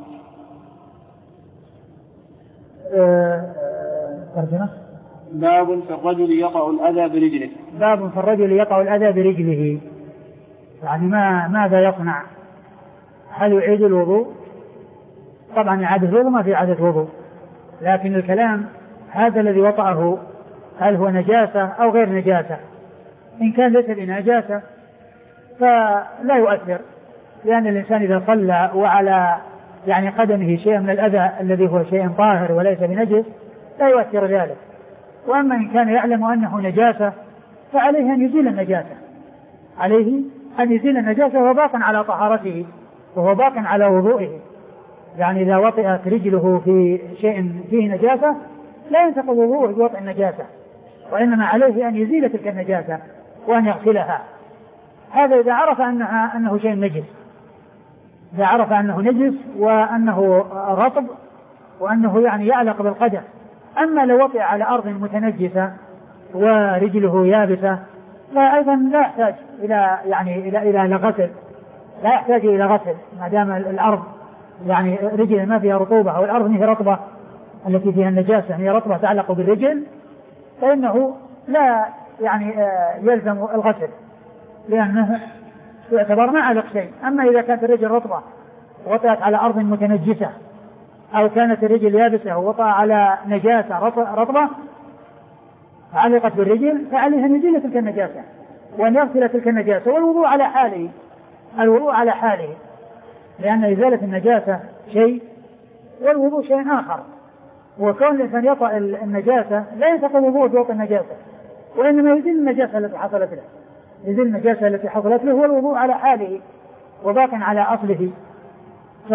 ترجمة باب في الرجل يطأ الأذى برجله. باب في الرجل يطأ الأذى برجله، يعني ما ماذا يصنع؟ هل يعيد الوضوء؟ طبعا إعادة الوضوء ما في إعادة وضوء، لكن الكلام هذا الذي وطأه هل هو نجاسة أو غير نجاسة؟ إن كان ليس بنجاسة فلا يؤثر، لأن الإنسان إذا صلى وعلى يعني قدمه شيء من الأذى الذي هو شيء طاهر وليس بنجس لا يؤثر ذلك. وأما إن كان يعلم أنه نجاسة فعليه أن يزيل النجاسة، عليه أن يزيل النجاسة وهو باق على طهارته وهو باق على وضوئه. يعني إذا وطئت رجله في شيء فيه نجاسة لا ينتقض وضوءه بوطئ النجاسة، وإنما عليه أن يزيل تلك النجاسة وأن يغسلها. هذا إذا عرف أنها أنه شيء نجس، إذا عرف أنه نجس وأنه رطب وأنه يعني يعلق بالقدم. أما لو وطئ على أرض متنجسة ورجله يابسة فأيضا لا يحتاج إلى يعني إلى إلى غسل، لا يحتاج إلى غسل ما دام الأرض يعني رجل ما فيها رطوبة أو الأرض هي رطبة التي فيها النجاسة هي رطبة تعلق بالرجل، فإنه لا يعني يلزم الغسل لأنه يعتبر ما علق شيء. أما إذا كانت الرجل رطبة وطأت على أرض متنجسة أو كانت الرجل يابسة ووطأ على نجاسة رطبة علقت بالرجل فعليه أن يزيل تلك النجاسة وأن يغسل تلك النجاسة، والوضوء على حاله، الوضوء على حاله، لأن إزالة النجاسة شيء والوضوء شيء آخر. وكون الإنسان يطأ النجاسة لا ينتقض وضوءه بوطئ النجاسة، وإنما يزيل النجاسة التي حصلت له، يزيل النجاسة التي حصلت له والوضوء على حاله وباق على أصله. ف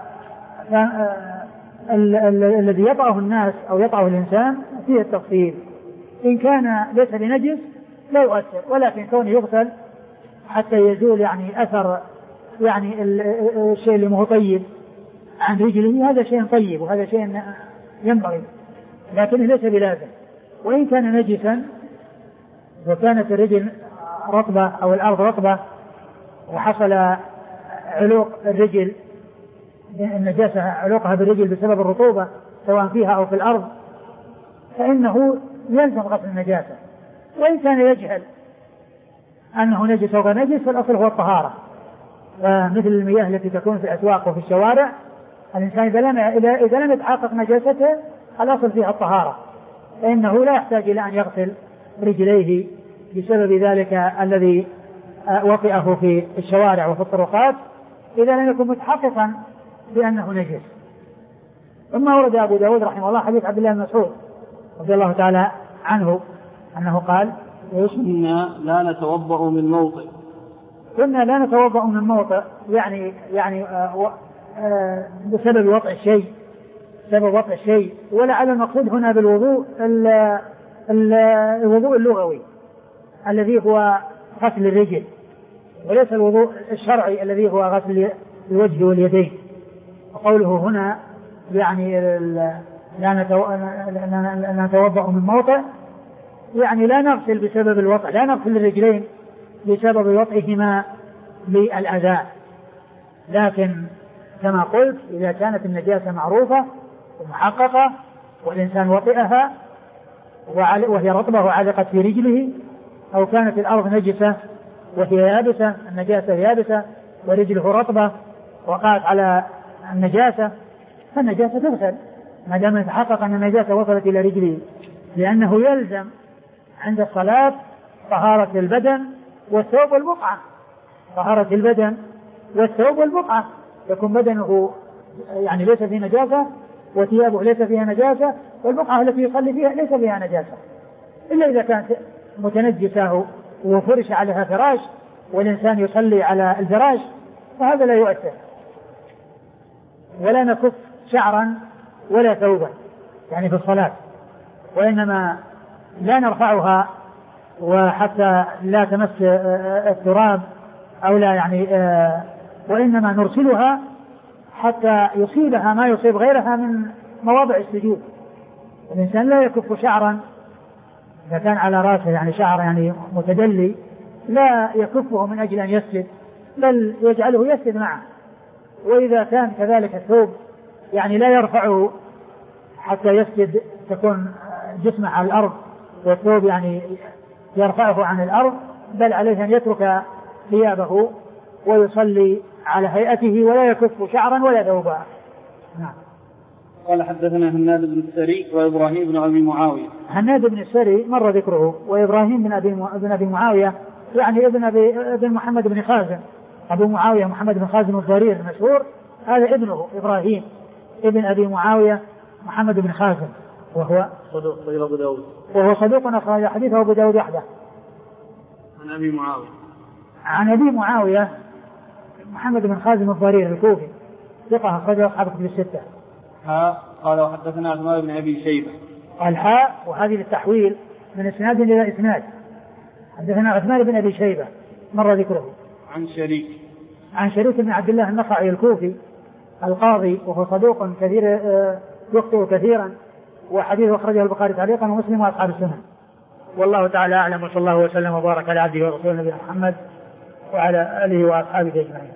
الذي يطأه الناس أو يطأه الإنسان فيه التفصيل. إن كان ليس بنجس لا يؤثر، ولكن كونه يغسل حتى يزول يعني أثر يعني الشيء اللي مو طيب عن رجله هذا شيء طيب وهذا شيء ينبغي، لكنه ليس بلازم. وإن كان نجسا وكانت الرجل رطبة أو الأرض رطبة وحصل علوق الرجل النجاسة علوقها بالرجل بسبب الرطوبة سواء فيها أو في الأرض فإنه يلزم غسل النجاسة. وإن كان يجهل أنه نجس أو غير نجس فالأصل هو الطهارة. مثل المياه التي تكون في الأسواق وفي الشوارع الإنسان إذا لم إذا لم يتحقق نجاسته الأصل فيها الطهارة، فإنه لا يحتاج إلى أن يغسل رجليه بسبب ذلك الذي وطئه في الشوارع وفي الطرقات إذا لم يكن متحققا بأنه نجس. ثم ورد أبو داود رحمه الله حديث عبد الله بن مسعود رضي الله تعالى عنه أنه قال كنا لا نتوضأ من موطئ كنا لا نتوضأ من موطئ يعني يعني آه آه بسبب وطئ الشيء بسبب وطئ الشيء ولعل المقصود هنا بالوضوء الوضوء اللغوي الذي هو غسل الرجل وليس الوضوء الشرعي الذي هو غسل الوجه واليدين. وقوله هنا يعني لا نتوضأ من موطئ يعني لا نغسل بسبب الوطئ، لا نغسل الرجلين بسبب وطئهما بالأذى، لكن كما قلت إذا كانت النجاسة معروفة ومحققة والإنسان وطئها وهي رطبة وعلقت في رجله أو كانت الأرض نجسة وهي يابسة النجاسة يابسة ورجله رطبة وقعت على النجاسة فالنجاسة تغسل ما دام يتحقق أن النجاسة وصلت إلى رجله، لأنه يلزم عند الصلاة طهارة البدن والثوب والبقعة، طهارة البدن والثوب والبقعة، يكون بدنه يعني ليس فيه نجاسة وثيابه ليس فيها نجاسة والبقعة التي يصلي فيها ليس فيها نجاسة، إلا إذا كانت متنجسة وفرش عليها فراش والإنسان يصلي على الفراش فهذا لا يؤثر. ولا نكف شعرا ولا ثوبا يعني في الصلاة، وإنما لا نرفعها وحتى لا تمس التراب أو لا يعني وإنما نرسلها حتى يصيبها ما يصيب غيرها من مواضع السجود. الإنسان لا يكف شعرا إذا كان على رأسه يعني شعر يعني متدلي لا يكفه من أجل أن يسجد بل يجعله يسجد معه. وإذا كان كذلك الثوب يعني لا يرفعه حتى يسجد تكون جسمه على الأرض والثوب يعني يرفعه عن الأرض بل عليه أن يترك ثيابه ويصلي على هيئته ولا يكف شعرا ولا ثوبا. نعم. قال حدثنا هناد بن السري وإبراهيم بن أبي معاوية. هناد بن السري مر ذكره وإبراهيم بن أبي بن أبي معاوية يعني ابن أبي ابن محمد بن خازم أبو معاوية محمد بن خازم الضرير المشهور هذا ابنه إبراهيم ابن أبي معاوية محمد بن خازم وهو صدوق صدوق أبو داود وهو صدوق أخرج حديثه أبو داود وحده. عن أبي معاوية عن أبي معاوية محمد بن خازم الضرير الكوفي ثقة أخرجه أصحاب الكتب الستة. ها قال وحدثنا عثمان بن أبي شيبة. الحاء وهذه للتحويل من إسناد إلى إسناد. حدثنا عثمان بن أبي شيبة مر ذكره. عن شريك عن شريك بن عبد الله النخعي الكوفي القاضي وهو صدوق كثير يخطئ كثيرا وحديثه أخرجه البخاري تعليقا ومسلم وأصحاب السنن. والله تعالى أعلم وصلى الله وسلم وبارك على عبده ورسوله نبينا محمد وعلى آله وأصحابه أجمعين.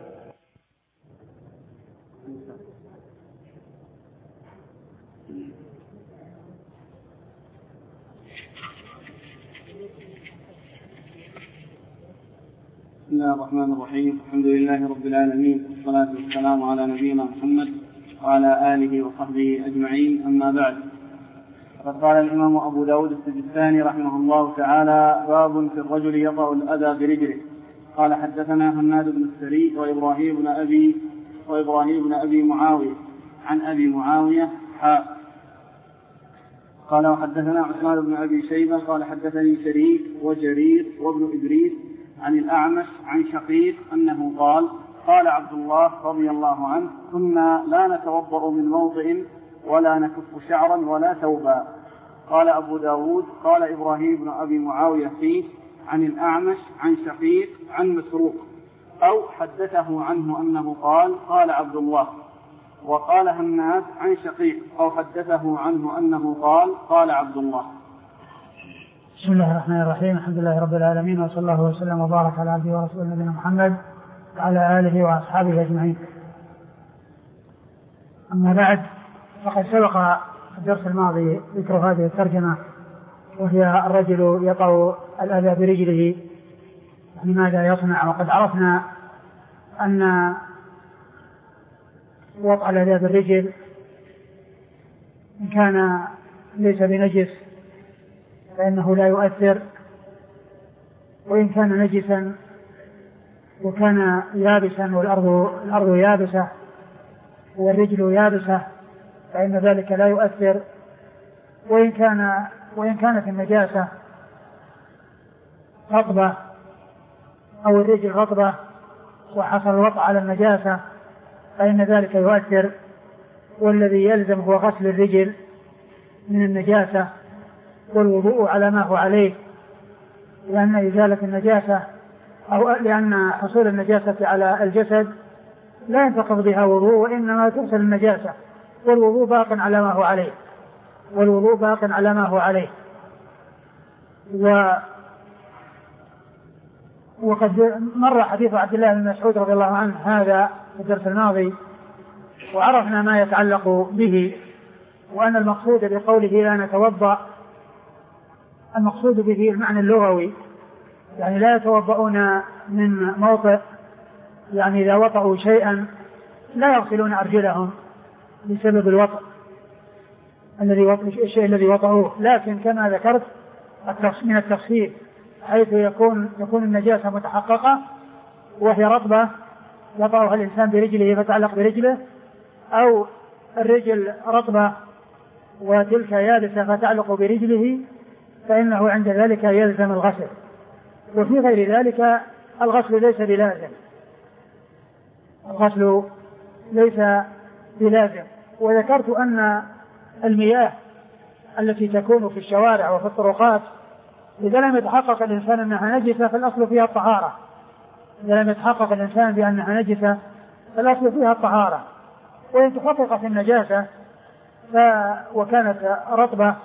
بسم الله الرحمن الرحيم. الحمد لله رب العالمين والصلاة والسلام على نبينا محمد وعلى آله وصحبه أجمعين. أما بعد، فقد قال الإمام أبو داود السجستاني رحمه الله تعالى: باب في الرجل يطأ الأذى برجله. قال حدثنا هناد بن السري وإبراهيم بن أبي وإبراهيم بن أبي معاوية عن أبي معاوية حاء. قال وحدثنا عثمان بن أبي شيبة قال حدثني شريك وجرير وابن إدريس عن الأعمش عن شقيق أنه قال: قال عبد الله رضي الله عنه: كنا لا نتوضأ من موضع ولا نكف شعرا ولا ثوبا. قال أبو داود: قال إبراهيم بن أبي معاوية فيه عن الأعمش عن شقيق عن مسروق، أو حدثه عنه أنه قال: قال عبد الله. وقال هناد عن شقيق، أو حدثه عنه أنه قال: قال عبد الله. بسم الله الرحمن الرحيم. الحمد لله رب العالمين وصلى الله وسلم وبارك على عبده ورسوله نبينا محمد وعلى آله وأصحابه أجمعين. أما بعد، فقد سبق الدرس الماضي ذكر هذه الترجمة، وهي الرجل يطأ الأذى برجله، لماذا يصنع؟ وقد عرفنا أن وطأ الأذى بالرجل إن كان ليس بنجس فإنه لا يؤثر، وإن كان نجسا وكان يابسا والأرض الأرض يابسة والرجل يابسة فإن ذلك لا يؤثر، وإن كان وإن كانت النجاسة رطبة أو الرجل رطبة وحصل الوطأ على النجاسة فإن ذلك يؤثر، والذي يلزم هو غسل الرجل من النجاسة والوضوء على ما هو عليه، لأن إزالة النجاسة أو لأن حصول النجاسة على الجسد لا ينتقض بها وضوء، وإنما تغسل النجاسة والوضوء باق على ما هو عليه والوضوء باق على ما هو عليه. و وقد مر حديث عبد الله بن مسعود رضي الله عنه هذا في الدرس الماضي، وعرفنا ما يتعلق به، وأن المقصود بقوله لا نتوضأ المقصود به المعنى اللغوي، يعني لا يتوضؤون من موطئ، يعني إذا وطئوا شيئا لا يغسلون أرجلهم بسبب الوطئ الذي الشيء الذي وطئوه، لكن كما ذكرت من التفصيل حيث يكون يكون النجاسة متحققة وهي رطبة يطأها الإنسان برجله فتعلق برجله، أو الرجل رطبة وتلك يابسة فتعلق برجله، فإنه عند ذلك يلزم الغسل. وفي غير ذلك الغسل ليس بلازم الغسل ليس بلازم. وذكرت أن المياه التي تكون في الشوارع وفي الطرقات إذا لم يتحقق الإنسان أنها نجسة فالأصل فيها الطهارة إذا لم يتحقق الإنسان بأنها نجسة فالأصل فيها الطهارة، وإن تحققت النجاسة ف... وكانت رطبة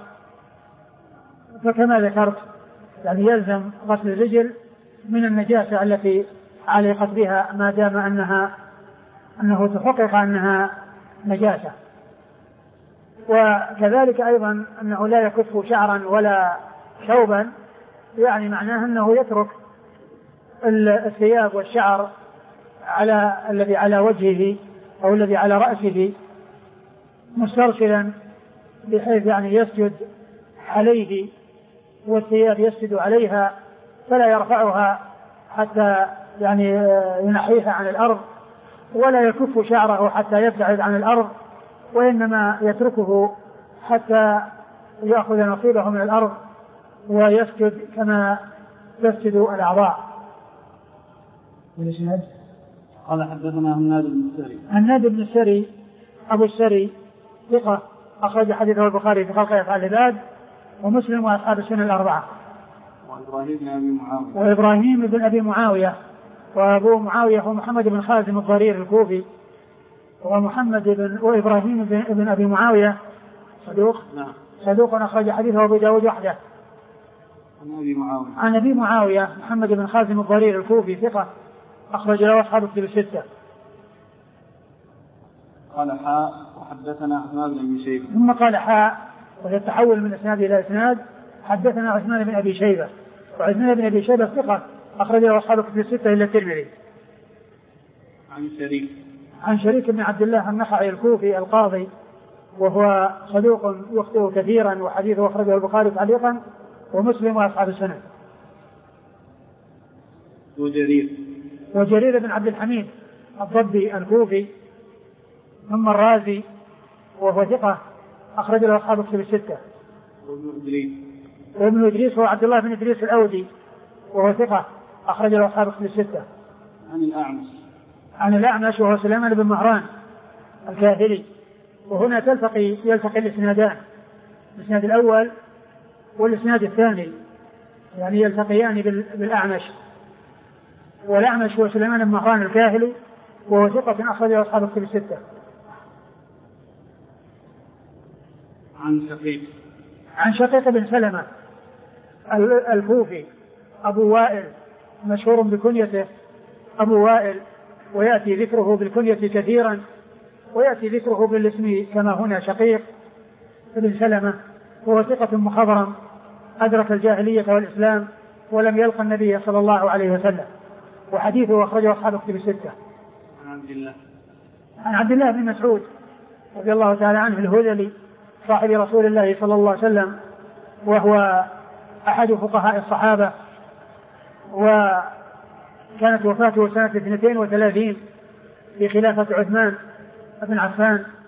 فكما ذكرت يعني يلزم غسل الرجل من النجاسة التي علقت بها ما دام أنها أنه تحقق أنها نجاسة. وكذلك أيضا أنه لا يكف شعرا ولا ثوبا، يعني معناه أنه يترك الثياب والشعر على الذي على وجهه أو الذي على رأسه مسترسلا بحيث يعني يسجد عليه والثياب يسجد عليها فلا يرفعها حتى يعني ينحيها عن الأرض، ولا يكف شعره حتى يبتعد عن الأرض، وإنما يتركه حتى يأخذ نصيبه من الأرض ويسجد كما تسجد الأعضاء. قال حدثنا هناد بن السري. هناد بن السري أبو السري ثقة أخرج حديثه البخاري في خلق أفعال العباد ومسلم وأصحاب السنن الأربعة. وإبراهيم بن أبي معاوية. وإبراهيم بن أبي معاوية وأبو معاوية هو محمد بن خازم الضرير الكوفي، ومحمد بن وإبراهيم بن, بن أبي معاوية صدوق. نعم. صدوق أخرج حديثه أبو داود وحده. عن أبي معاوية. عن أبي معاوية محمد بن خازم الضرير الكوفي ثقة أخرج له أصحاب الكتب الستة. قال حاء وحدثنا عثمان بن أبي شيبة. ثم قال حاء وهي التحول من إسناد إلى إسناد. حدثنا عثمان بن أبي شيبة، وعثمان بن أبي شيبة ثقة أخرج له أصحاب الكتب الستة إلا الترمذي. عن شريك. عن شريك بن عبد الله النخعي الكوفي القاضي، وهو صدوق يخطئ كثيرا وحديثه أخرجه البخاري تعليقا ومسلم وأصحاب السنن. وجرير. وجرير بن عبد الحميد الضبي الكوفي ثم الرازي وهو ثقة أخرج له أصحاب الكتب الستة. وابن إدريس. وابن إدريس هو عبد الله بن إدريس الأودي وهو ثقة أخرج له أصحاب الكتب الستة. عن الأعمش. عن الأعمش وهو سليمان بن مهران الكاهلي. وهنا تلتقي يلتقي الإسنادان، الإسناد الأول والإسناد الثاني، يعني يلتقيان بالأعمش، والأعمش هو سليمان بن مهران الكاهلي وهو ثقة أخرج له أصحاب الكتب الستة. عن شقيق. عن شقيق بن سلمة الكوفي أبو وائل مشهور بكنيته أبو وائل، ويأتي ذكره بالكنية كثيرا ويأتي ذكره بالاسم كما هنا شقيق بن سلمة، هو ثقة مخضرم أدرك الجاهلية والإسلام ولم يلقى النبي صلى الله عليه وسلم، وحديثه أخرجه أصحاب الكتب الستة. عن عبد الله. عن عبد الله بن مسعود رضي الله تعالى عنه الهذلي صاحب رسول الله صلى الله عليه وسلم، وهو أحد فقهاء الصحابة، وكانت وفاته سنة اثنتين وثلاثين في خلافة عثمان بن عفان